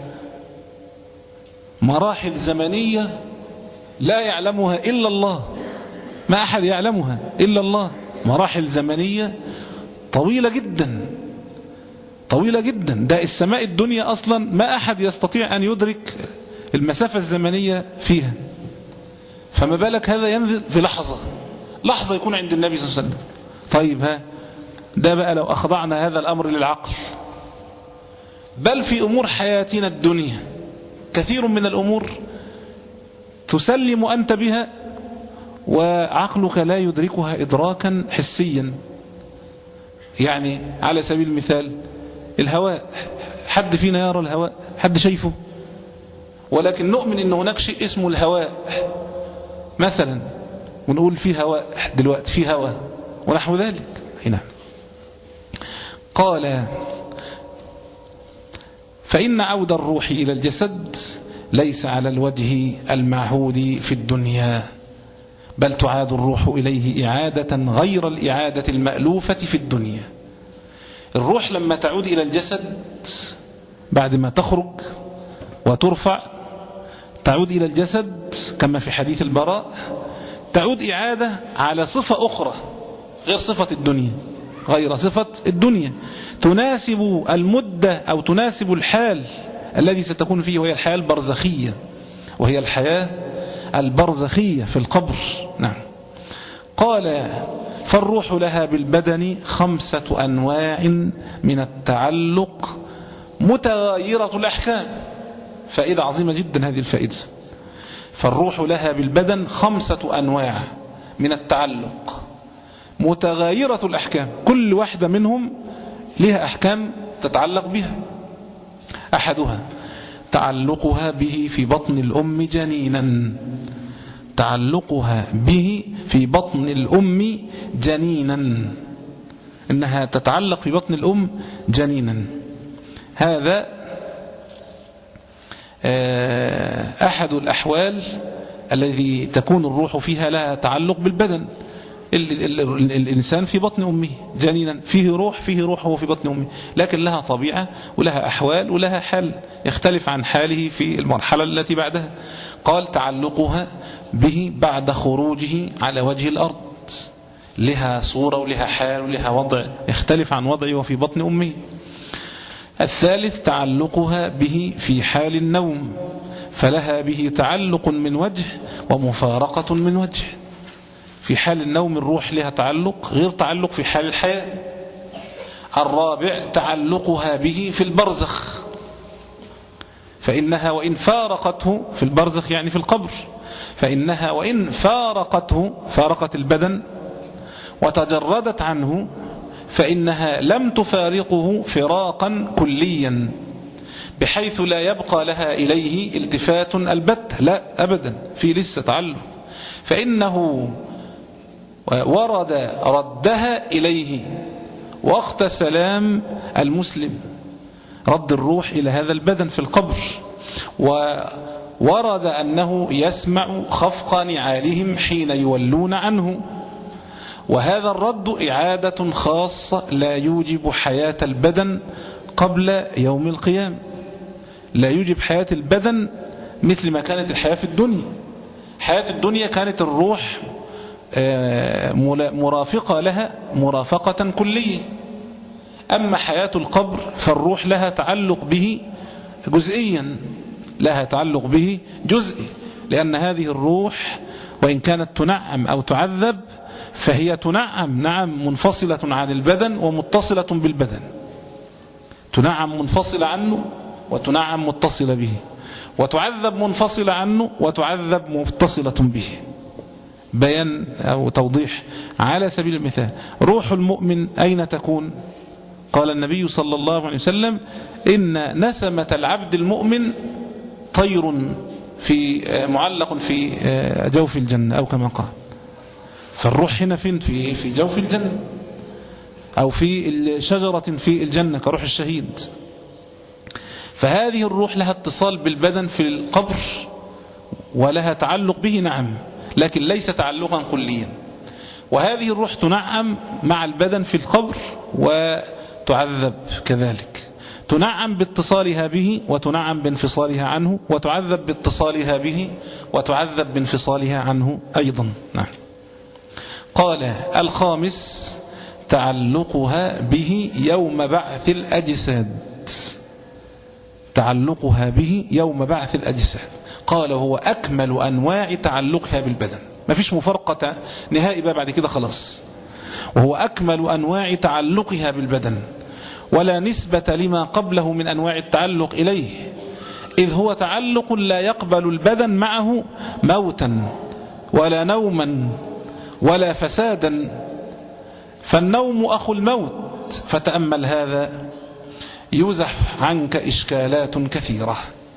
مراحل زمنية لا يعلمها إلا الله، ما أحد يعلمها إلا الله، مراحل زمنية طويلة جدا، طويلة جدا. ده السماء الدنيا أصلا ما أحد يستطيع أن يدرك المسافة الزمنية فيها، فما بالك هذا ينزل في لحظة، لحظة يكون عند النبي صلى الله عليه وسلم. طيب ها، ده بقى لو أخضعنا هذا الأمر للعقل، بل في أمور حياتنا الدنيا كثير من الأمور تسلم أنت بها وعقلك لا يدركها إدراكا حسيا. يعني على سبيل المثال الهواء، حد فينا يرى الهواء؟ حد شايفه؟ ولكن نؤمن أن هناك شيء اسمه الهواء مثلا، ونقول فيه هواء دلوقتي، فيه هواء ونحو ذلك. هنا قال: فإن عود الروح إلى الجسد ليس على الوجه المعهود في الدنيا، بل تعاد الروح إليه إعادة غير الإعادة المألوفة في الدنيا. الروح لما تعود إلى الجسد بعد ما تخرج وترفع، تعود إلى الجسد كما في حديث البراء، تعود إعادة على صفة أخرى غير صفة الدنيا، غير صفة الدنيا، تناسب المدة أو تناسب الحال الذي ستكون فيه، وهي الحياة البرزخية، وهي الحياة البرزخية في القبر. نعم. قال: فالروح لها بالبدن خمسة أنواع من التعلق متغايرة الأحكام. فائدة عظيمة جدا هذه الفائدة. فالروح لها بالبدن خمسة أنواع من التعلق متغايرة الأحكام، كل واحدة منهم لها أحكام تتعلق بها. أحدها تعلقها به في بطن الأم جنينا، تعلقها به في بطن الأم جنينا، إنها تتعلق في بطن الأم جنينا. هذا أحد الأحوال الذي تكون الروح فيها لها تعلق بالبدن. الإنسان في بطن أمه جنينا، فيه روح، فيه روح هو في بطن أمه، لكن لها طبيعة ولها أحوال ولها حال يختلف عن حاله في المرحلة التي بعدها. قال تعلقها به بعد خروجه على وجه الأرض، لها صورة ولها حال ولها وضع يختلف عن وضعه وفي بطن أمه. الثالث تعلقها به في حال النوم، فلها به تعلق من وجه ومفارقة من وجه. في حال النوم الروح لها تعلق غير تعلق في حال الحياة. الرابع تعلقها به في البرزخ، فإنها وإن فارقته في البرزخ يعني في القبر، فإنها وإن فارقته فارقت البدن وتجردت عنه فإنها لم تفارقه فراقا كليا بحيث لا يبقى لها إليه التفات البتة، لا أبدا، في لسه تعلق، فإنه ورد ردها إليه وقت سلام المسلم، رد الروح إلى هذا البدن في القبر، وورد أنه يسمع خفق نعالهم حين يولون عنه، وهذا الرد إعادة خاصة لا يوجب حياة البدن قبل يوم القيامة، لا يوجب حياة البدن مثل ما كانت الحياة في الدنيا. حياة الدنيا كانت الروح مرافقة لها مرافقة كلية، أما حياة القبر فالروح لها تعلق به جزئيا، لها تعلق به جزئي، لأن هذه الروح وإن كانت تنعم أو تعذب فهي تنعم نعم منفصلة عن البدن ومتصلة بالبدن، تنعم منفصلة عنه وتنعم متصلة به، وتعذب منفصلة عنه وتعذب متصلة به. بيان أو توضيح على سبيل المثال، روح المؤمن أين تكون؟ قال النبي صلى الله عليه وسلم إن نسمة العبد المؤمن طير في معلق في جوف الجنة أو كما قال. فالروح هنا فين؟ في في جوف الجنة أو في شجرة في الجنة كروح الشهيد. فهذه الروح لها اتصال بالبدن في القبر ولها تعلق به نعم، لكن ليس تعلقا كليا. وهذه الروح تنعم مع البدن في القبر وتعذب كذلك، تنعم باتصالها به وتنعم بانفصالها عنه، وتعذب باتصالها به وتعذب بانفصالها عنه أيضا. نعم. قال الخامس تعلقها به يوم بعث الأجساد، تعلقها به يوم بعث الأجساد. قال هو أكمل أنواع تعلقها بالبدن، ما فيش مفارقة نهائي بقى بعد كده خلاص، وهو أكمل أنواع تعلقها بالبدن ولا نسبة لما قبله من أنواع التعلق إليه، إذ هو تعلق لا يقبل البدن معه موتا ولا نوما ولا فسادا، فالنوم أخو الموت، فتأمل هذا يزح عنك إشكالات كثيرة.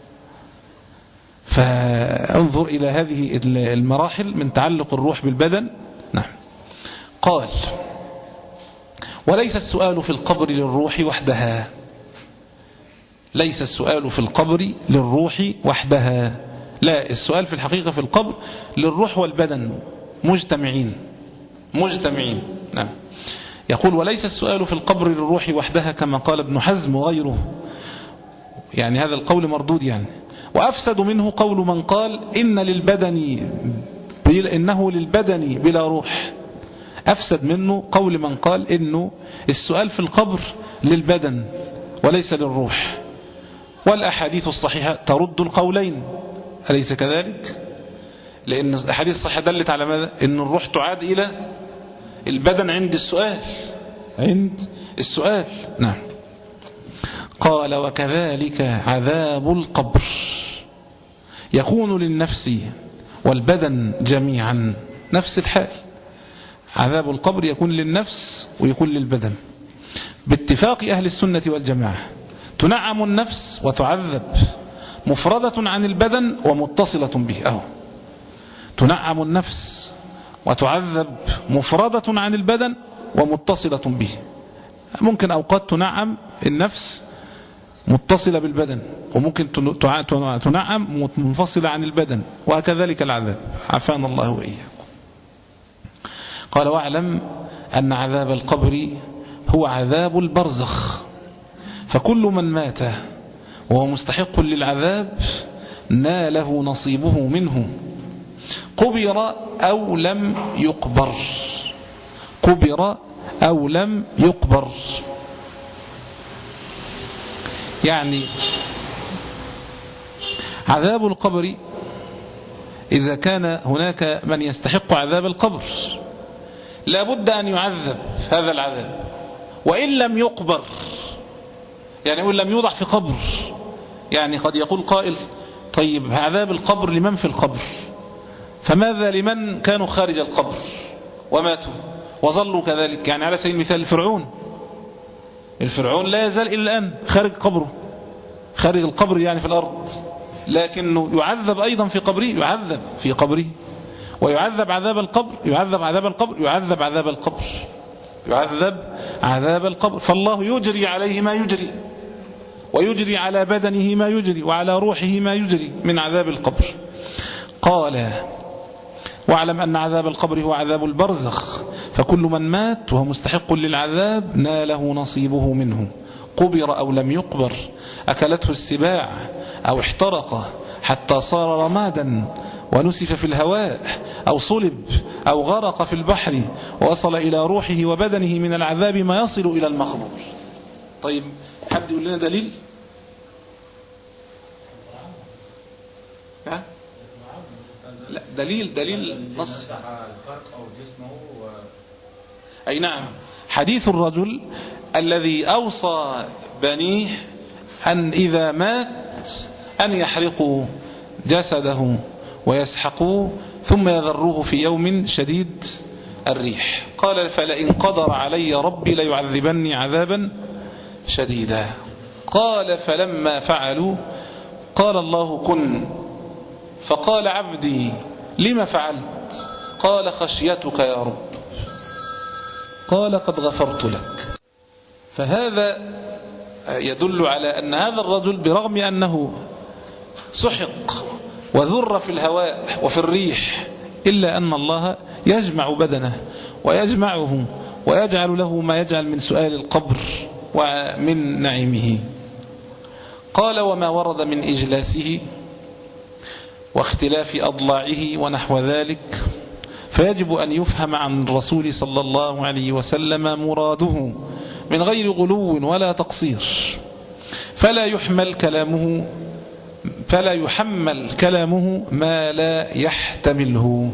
فانظر إلى هذه المراحل من تعلق الروح بالبدن. نعم. قال وليس السؤال في القبر للروح وحدها، ليس السؤال في القبر للروح وحدها، لا، السؤال في الحقيقة في القبر للروح والبدن مجتمعين مجتمعين. نعم. يقول وليس السؤال في القبر للروح وحدها كما قال ابن حزم وغيره، يعني هذا القول مردود يعني. وأفسد منه قول من قال إن للبدن إنه للبدن بلا روح، أفسد منه قول من قال إنه السؤال في القبر للبدن وليس للروح، والأحاديث الصحيحة ترد القولين، أليس كذلك؟ لأن الأحاديث الصحيحة دلت على ماذا؟ إن الروح تعاد إلى البدن عند السؤال، عند السؤال. نعم. قال وكذلك عذاب القبر يكون للنفس والبدن جميعا، نفس الحال، عذاب القبر يكون للنفس ويكون للبدن باتفاق أهل السنة والجماعة. تنعم النفس وتعذب مفردة عن البدن ومتصلة به. أهو تنعم النفس وتعذب مفردة عن البدن ومتصلة به. ممكن أوقات تنعم النفس متصلة بالبدن، وممكن تنعم منفصلة عن البدن، وكذلك العذاب. عافانا الله وإياكم. قال: واعلم أن عذاب القبر هو عذاب البرزخ، فكل من مات وهو مستحق للعذاب ناله نصيبه منه، قبر أو لم يقبر. قبر أو لم يقبر، يعني عذاب القبر إذا كان هناك من يستحق عذاب القبر لا بد أن يعذب هذا العذاب وإن لم يقبر، يعني وإن لم يوضع في قبر. يعني قد يقول قائل: طيب عذاب القبر لمن في القبر، فماذا لمن كانوا خارج القبر وماتوا وظلوا كذلك؟ يعني على سبيل المثال الفرعون الفرعون لا يزال إلى الآن خارج قبره، خارج القبر يعني في الأرض، لكنه يعذب أيضا في قبره، يعذب في قبره ويعذب عذاب القبر، يعذب عذاب القبر، يعذب عذاب القبر، يعذب عذاب القبر. فالله يجري عليه ما يجري، ويجري على بدنه ما يجري، وعلى روحه ما يجري من عذاب القبر. قال: واعلم أن عذاب القبر هو عذاب البرزخ، فكل من مات وهو مستحق للعذاب ناله نصيبه منه، قبر أو لم يقبر، أكلته السباع أو احترق حتى صار رمادا ونسف في الهواء، أو صلب أو غرق في البحر، ووصل إلى روحه وبدنه من العذاب ما يصل إلى المقبور. طيب حد يقول لنا دليل؟ ها؟ لا، دليل دليل نص. أي نعم، حديث الرجل الذي أوصى بنيه أن إذا مات أن يحرقوا جسده ويسحقوه ثم يذروه في يوم شديد الريح. قال: فلئن قدر علي ربي ليعذبني عذابا شديدا. قال: فلما فعلوا قال الله: كن. فقال: عبدي لما فعلت؟ قال: خشيتك يا رب. قال: قد غفرت لك. فهذا يدل على أن هذا الرجل برغم أنه سحق وذر في الهواء وفي الريح، إلا أن الله يجمع بدنه ويجمعه ويجعل له ما يجعل من سؤال القبر ومن نعيمه. قال: وما ورد من إجلاسه واختلاف أضلاعه ونحو ذلك، فيجب أن يفهم عن الرسول صلى الله عليه وسلم مراده من غير غلو ولا تقصير، فلا يحمل كلامه فلا يحمل كلامه ما لا يحتمله،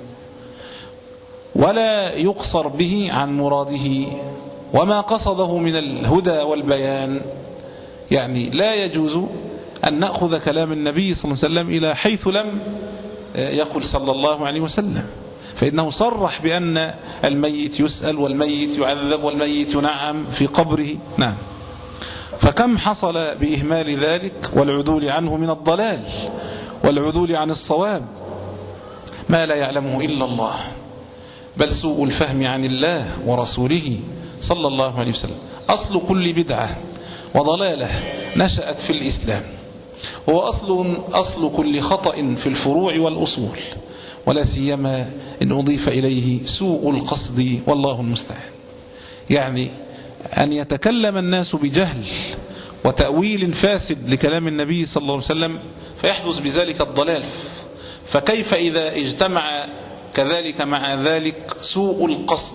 ولا يقصر به عن مراده وما قصده من الهدى والبيان. يعني لا يجوز أن نأخذ كلام النبي صلى الله عليه وسلم إلى حيث لم يقل صلى الله عليه وسلم، فإنه صرح بأن الميت يسأل والميت يعذب والميت ينعم في قبره. نعم. فكم حصل بإهمال ذلك والعدول عنه من الضلال والعدول عن الصواب ما لا يعلمه إلا الله، بل سوء الفهم عن الله ورسوله صلى الله عليه وسلم. أصل كل بدعة وضلالة نشأت في الإسلام، هو أصل, أصل كل خطأ في الفروع والأصول، ولا سيما إن أضيف إليه سوء القصد والله المستعان. يعني أن يتكلم الناس بجهل وتأويل فاسد لكلام النبي صلى الله عليه وسلم فيحدث بذلك الضلال، فكيف إذا اجتمع كذلك مع ذلك سوء القصد،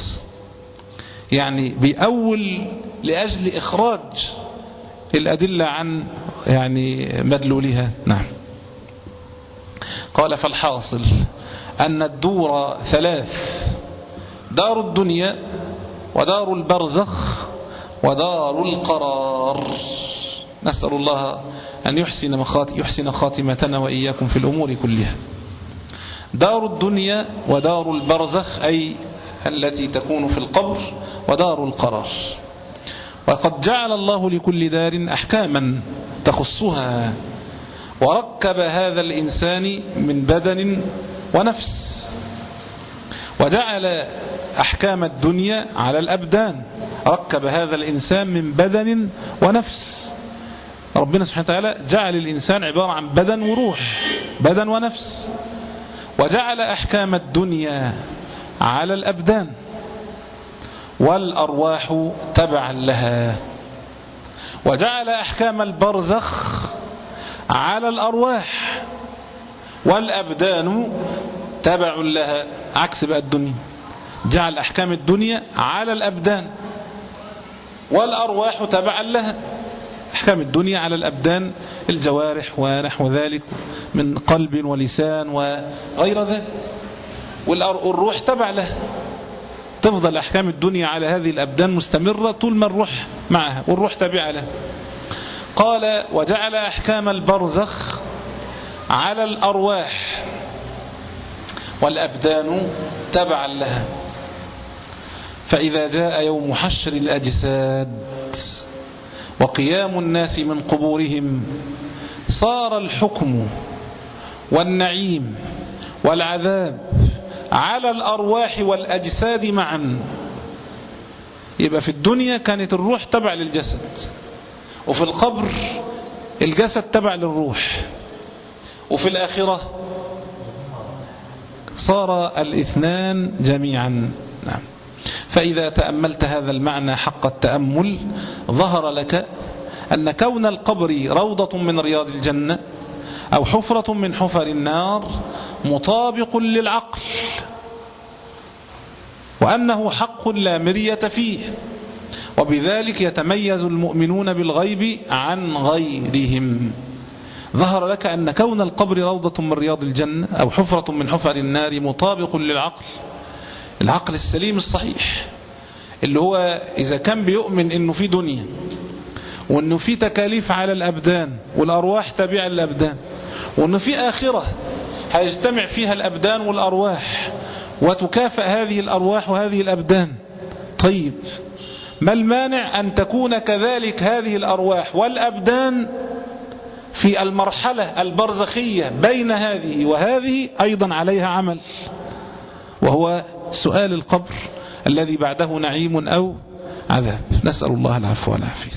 يعني بأول لأجل إخراج الأدلة عن يعني مدلولها. نعم. قال: فالحاصل أن الدور ثلاث: دار الدنيا ودار البرزخ ودار القرار. نسأل الله أن يحسن, يحسن خاتمتنا وإياكم في الأمور كلها. دار الدنيا ودار البرزخ أي التي تكون في القبر ودار القرار. وقد جعل الله لكل دار أحكاما تخصها، وركب هذا الإنسان من بدن ونفس، وجعل أحكام الدنيا على الأبدان. ركب هذا الإنسان من بدن ونفس. ربنا سبحانه وتعالى جعل الإنسان عبارة عن بدن وروح، بدن ونفس، وجعل أحكام الدنيا على الأبدان، والأرواح تبعا لها، وجعل أحكام البرزخ على الأرواح، والأبدان تبع لها. عكس بقى الدنيا، جعل أحكام الدنيا على الأبدان والأرواح تبعا لها. أحكام الدنيا على الأبدان، الجوارح ونحو ذلك من قلب ولسان وغير ذلك، والروح تبع لها. تفضل أحكام الدنيا على هذه الأبدان مستمرة طول ما الروح معها، والروح تابعة لها. قال: وجعل أحكام البرزخ على الأرواح والأبدان تبعا لها. فإذا جاء يوم حشر الأجساد وقيام الناس من قبورهم، صار الحكم والنعيم والعذاب على الأرواح والأجساد معا. يبقى في الدنيا كانت الروح تبع للجسد، وفي القبر الجسد تبع للروح، وفي الآخرة صار الاثنان جميعا. نعم. فإذا تأملت هذا المعنى حق التأمل، ظهر لك أن كون القبر روضة من رياض الجنة أو حفرة من حفر النار مطابق للعقل، وأنه حق لا مرية فيه، وبذلك يتميز المؤمنون بالغيب عن غيرهم. ظهر لك أن كون القبر روضة من رياض الجنة أو حفرة من حفر النار مطابق للعقل، العقل السليم الصحيح، اللي هو إذا كان بيؤمن إنه في دنيا، وإنه في تكاليف على الأبدان والأرواح تابعة للأبدان، وإنه في آخرة هيجتمع فيها الأبدان والأرواح وتكافئ هذه الأرواح وهذه الأبدان. طيب، ما المانع أن تكون كذلك هذه الأرواح والأبدان في المرحلة البرزخية بين هذه وهذه أيضا عليها عمل، وهو سؤال القبر الذي بعده نعيم أو عذاب. نسأل الله العفو والعافية.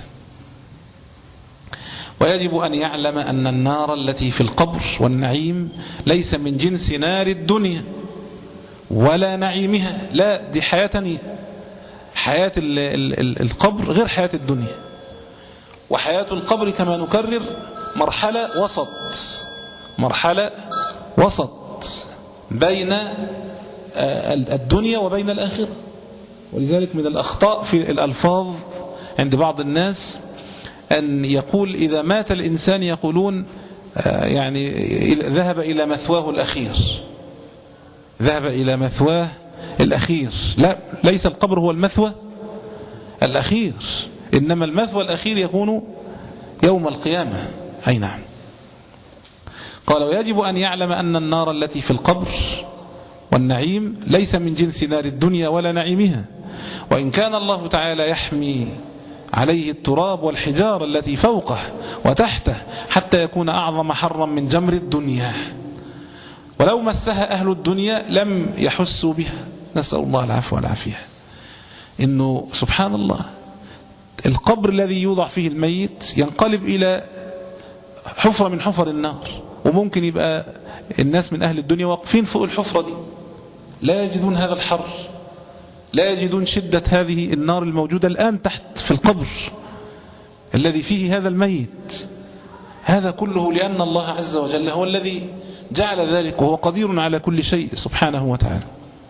ويجب أن يعلم أن النار التي في القبر والنعيم ليس من جنس نار الدنيا ولا نعيمها، لا، دي حياة تانية. حياة ال ال ال القبر غير حياة الدنيا، وحياة القبر كما نكرر مرحلة وسط، مرحلة وسط بين الدنيا وبين الآخرة. ولذلك من الأخطاء في الألفاظ عند بعض الناس أن يقول إذا مات الإنسان يقولون يعني ذهب إلى مثواه الأخير، ذهب إلى مثواه الأخير. لا، ليس القبر هو المثوى الأخير، إنما المثوى الأخير يكون يوم القيامة. أي نعم. قال: ويجب أن يعلم أن النار التي في القبر والنعيم ليس من جنس نار الدنيا ولا نعيمها، وإن كان الله تعالى يحمي عليه التراب والحجار التي فوقه وتحته حتى يكون أعظم حرا من جمر الدنيا، ولو مسها أهل الدنيا لم يحسوا بها. نسأل الله العفو والعافية. إنه سبحان الله القبر الذي يوضع فيه الميت ينقلب إلى حفرة من حفر النار، وممكن يبقى الناس من أهل الدنيا واقفين فوق الحفرة دي لا يجدون هذا الحر، لا يجدون شدة هذه النار الموجودة الآن تحت في القبر الذي فيه هذا الميت. هذا كله لأن الله عز وجل هو الذي جعل ذلك، وهو قدير على كل شيء سبحانه وتعالى.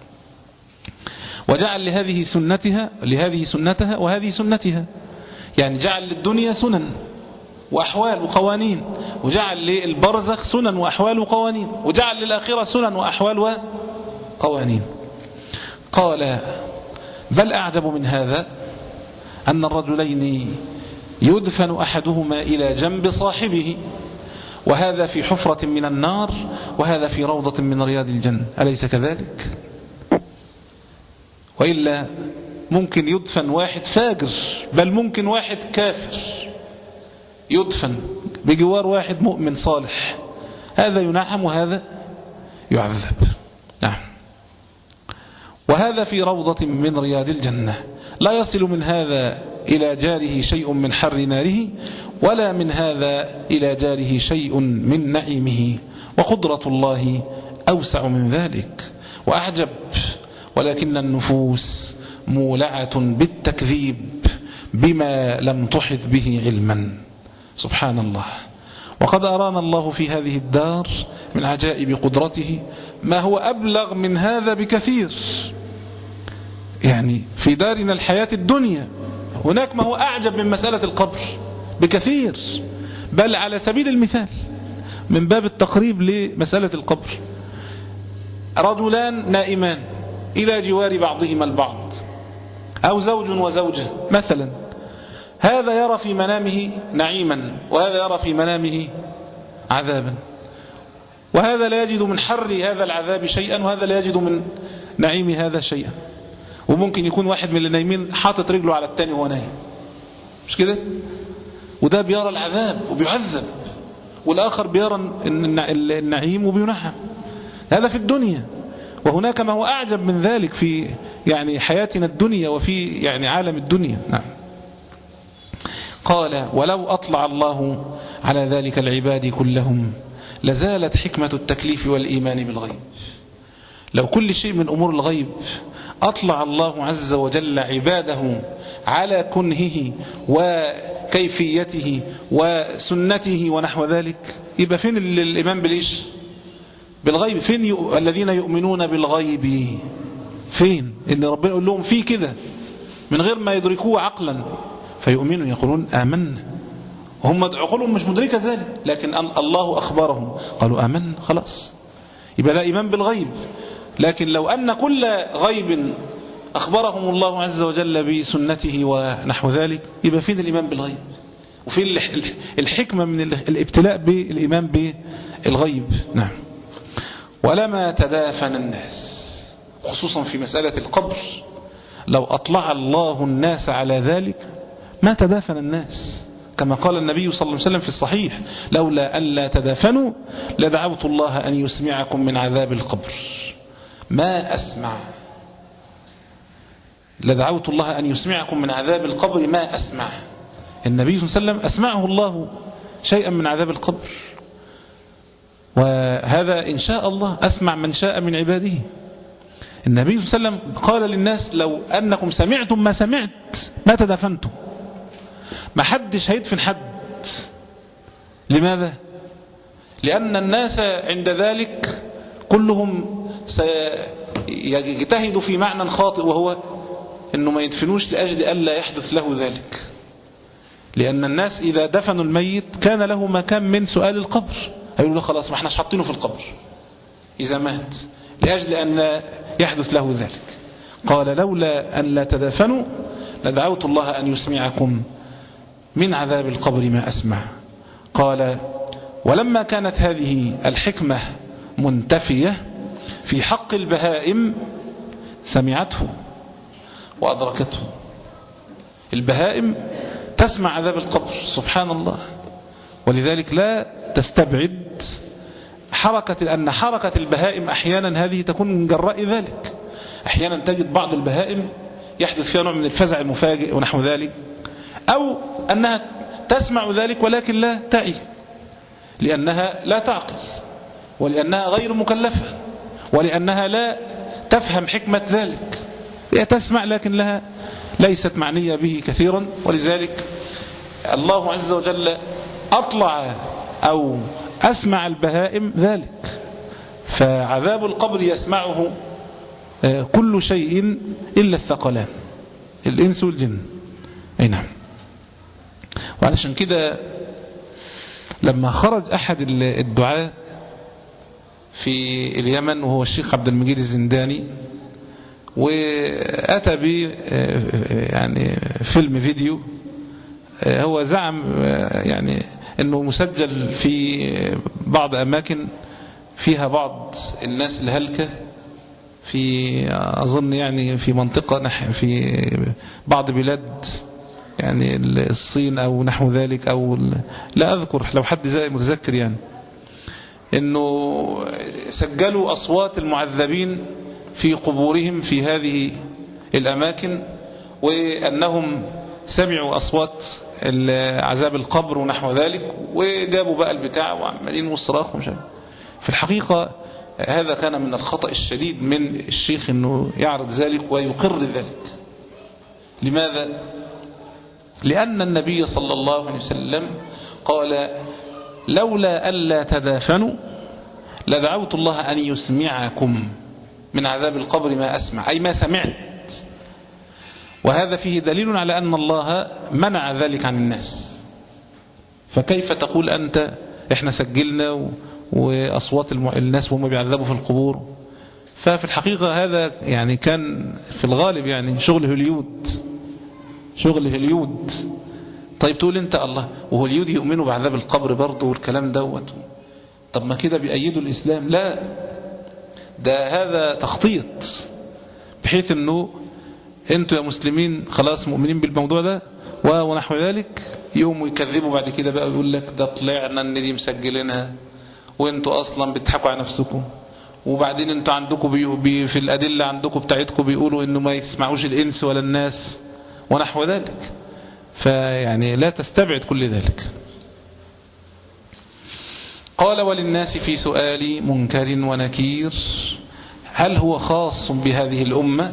وجعل لهذه سنتها لهذه سنتها وهذه سنتها، يعني جعل للدنيا سنن وأحوال وقوانين، وجعل للبرزخ سنن وأحوال وقوانين، وجعل للآخرة سنن وأحوال وقوانين. قال: بل أعجب من هذا أن الرجلين يدفن أحدهما إلى جنب صاحبه، وهذا في حفرة من النار وهذا في روضة من رياض الجنة، أليس كذلك؟ وإلا ممكن يدفن واحد فاجر، بل ممكن واحد كافر يدفن بجوار واحد مؤمن صالح، هذا ينعم وهذا يعذب. نعم. وهذا في روضة من رياض الجنة، لا يصل من هذا إلى جاره شيء من حر ناره، ولا من هذا إلى جاره شيء من نعيمه، وقدرة الله أوسع من ذلك وأعجب، ولكن النفوس مولعة بالتكذيب بما لم تحط به علما. سبحان الله. وقد أرانا الله في هذه الدار من عجائب قدرته ما هو أبلغ من هذا بكثير. يعني في دارنا الحياة الدنيا هناك ما هو أعجب من مسألة القبر بكثير، بل على سبيل المثال من باب التقريب لمسألة القبر، رجلان نائمان إلى جوار بعضهما البعض، أو زوج وزوجة مثلا، هذا يرى في منامه نعيما وهذا يرى في منامه عذابا، وهذا لا يجد من حر هذا العذاب شيئا وهذا لا يجد من نعيم هذا شيئا. وممكن يكون واحد من النايمين حاطط رجله على التاني وهو نايم، مش كده؟ وده بيرى العذاب وبيعذب، والآخر بيرى النعيم وبينعم. هذا في الدنيا. وهناك ما هو أعجب من ذلك في يعني حياتنا الدنيا وفي يعني عالم الدنيا. نعم. قال: ولو أطلع الله على ذلك العباد كلهم لزالت حكمة التكليف والإيمان بالغيب. لو كل شيء من أمور الغيب أطلع الله عز وجل عباده على كنهه وكيفيته وسنته ونحو ذلك، يبقى فين الإيمان بالإيش؟ بالغيب. فين ي... الذين يؤمنون بالغيب؟ فين إن ربنا يقول لهم في كده من غير ما يدركوه عقلا فيؤمنون، يقولون آمنا، وهم عقولهم مش مدركة ذلك، لكن الله أخبرهم قالوا آمنا، خلاص يبقى ده إيمان بالغيب. لكن لو أن كل غيب أخبرهم الله عز وجل بسنته ونحو ذلك، يبقى فين الإيمان بالغيب؟ وفين الحكمة من الابتلاء بالإيمان بالغيب؟ نعم. ولما تدافن الناس، خصوصا في مسألة القبر، لو أطلع الله الناس على ذلك ما تدافن الناس، كما قال النبي صلى الله عليه وسلم في الصحيح: لولا أن لا تدافنوا لدعوت الله أن يسمعكم من عذاب القبر ما أسمع. لدعوت الله أن يسمعكم من عذاب القبر ما أسمع. النبي صلى الله عليه وسلم أسمعه الله شيئا من عذاب القبر، وهذا إن شاء الله أسمع من شاء من عباده. النبي صلى الله عليه وسلم قال للناس: لو أنكم سمعتم ما سمعت ما تدفنتم. ما حدش هيدفن حد. لماذا؟ لأن الناس عند ذلك كلهم سيجتهدوا في معنى خاطئ، وهو أنه ما يدفنوش لأجل ألا يحدث له ذلك. لأن الناس إذا دفنوا الميت كان له مكان من سؤال القبر، هيقولوا له خلاص ما احناش حاطينه في القبر إذا مات، لأجل أن لا يحدث له ذلك. قال: لولا أن لا تدفنوا لدعوت الله أن يسمعكم من عذاب القبر ما أسمع. قال: ولما كانت هذه الحكمة منتفية في حق البهائم سمعته وأدركته. البهائم تسمع عذاب القبر، سبحان الله. ولذلك لا تستبعد حركة، لأن حركة البهائم أحيانا هذه تكون من جراء ذلك. أحيانا تجد بعض البهائم يحدث فيها نوع من الفزع المفاجئ ونحو ذلك، أو أنها تسمع ذلك ولكن لا تعي، لأنها لا تعقل، ولأنها غير مكلفة، ولأنها لا تفهم حكمة ذلك. هي تسمع لكن لها ليست معنية به كثيرا. ولذلك الله عز وجل أطلع أو أسمع البهائم ذلك. فعذاب القبر يسمعه كل شيء إلا الثقلان، الإنس والجن. أي نعم. وعلشان كده لما خرج أحد الدعاة في اليمن وهو الشيخ عبد المجيد الزنداني، وأتى ب يعني فيلم فيديو، هو زعم يعني أنه مسجل في بعض أماكن فيها بعض الناس الهلكة، في أظن يعني في منطقة نح في بعض بلاد يعني الصين أو نحو ذلك، أو لا أذكر لو حد زي متذكر يعني، إنه سجلوا أصوات المعذبين في قبورهم في هذه الأماكن، وأنهم سمعوا أصوات عذاب القبر ونحو ذلك، وجابوا بقى البتاع وعمالين والصراخ ومش عارف. في الحقيقة هذا كان من الخطأ الشديد من الشيخ أنه يعرض ذلك ويقر ذلك. لماذا؟ لأن النبي صلى الله عليه وسلم قال: لولا ألا تدافنوا لدعوت الله أن يسمعكم من عذاب القبر ما أسمع، أي ما سمعت. وهذا فيه دليل على أن الله منع ذلك عن الناس. فكيف تقول أنت إحنا سجلنا وأصوات الناس وهم بيعذبوا في القبور؟ ففي الحقيقة هذا يعني كان في الغالب يعني شغل هوليود، شغل هوليود. طيب تقول أنت الله وهوليود يؤمنوا بعذاب القبر برضه والكلام دوت، طب ما كده بيأيدوا الإسلام؟ لا، ده هذا تخطيط، بحيث أنه أنتوا يا مسلمين خلاص مؤمنين بالموضوع ده ونحو ذلك، يوم يكذبوا بعد كده بقى ويقول لك ده طلعنا ان دي مسجلينها وانتوا اصلا بتضحكوا على نفسكم، وبعدين انتوا عندكم بي بي في الادله عندكم بتاعتكم بيقولوا انه ما يسمعوش الانس ولا الناس ونحو ذلك. فيعني لا تستبعد كل ذلك. قال: وللناس في سؤال منكر ونكير، هل هو خاص بهذه الأمة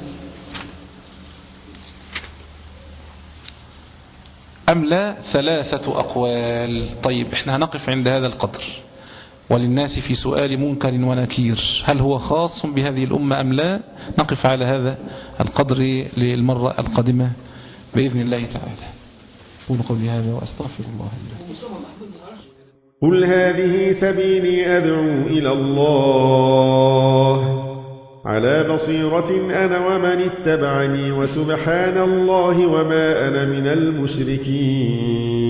أم لا؟ ثلاثة أقوال. طيب احنا هنقف عند هذا القدر. وللناس في سؤال منكر ونكير، هل هو خاص بهذه الأمة أم لا؟ نقف على هذا القدر للمرة القادمة بإذن الله تعالى. أقول قولي هذا وأستغفر الله لي. قل هذه سبيلي أدعو إلى الله على بصيرة أنا ومن اتبعني، وسبحان الله وما أنا من المشركين.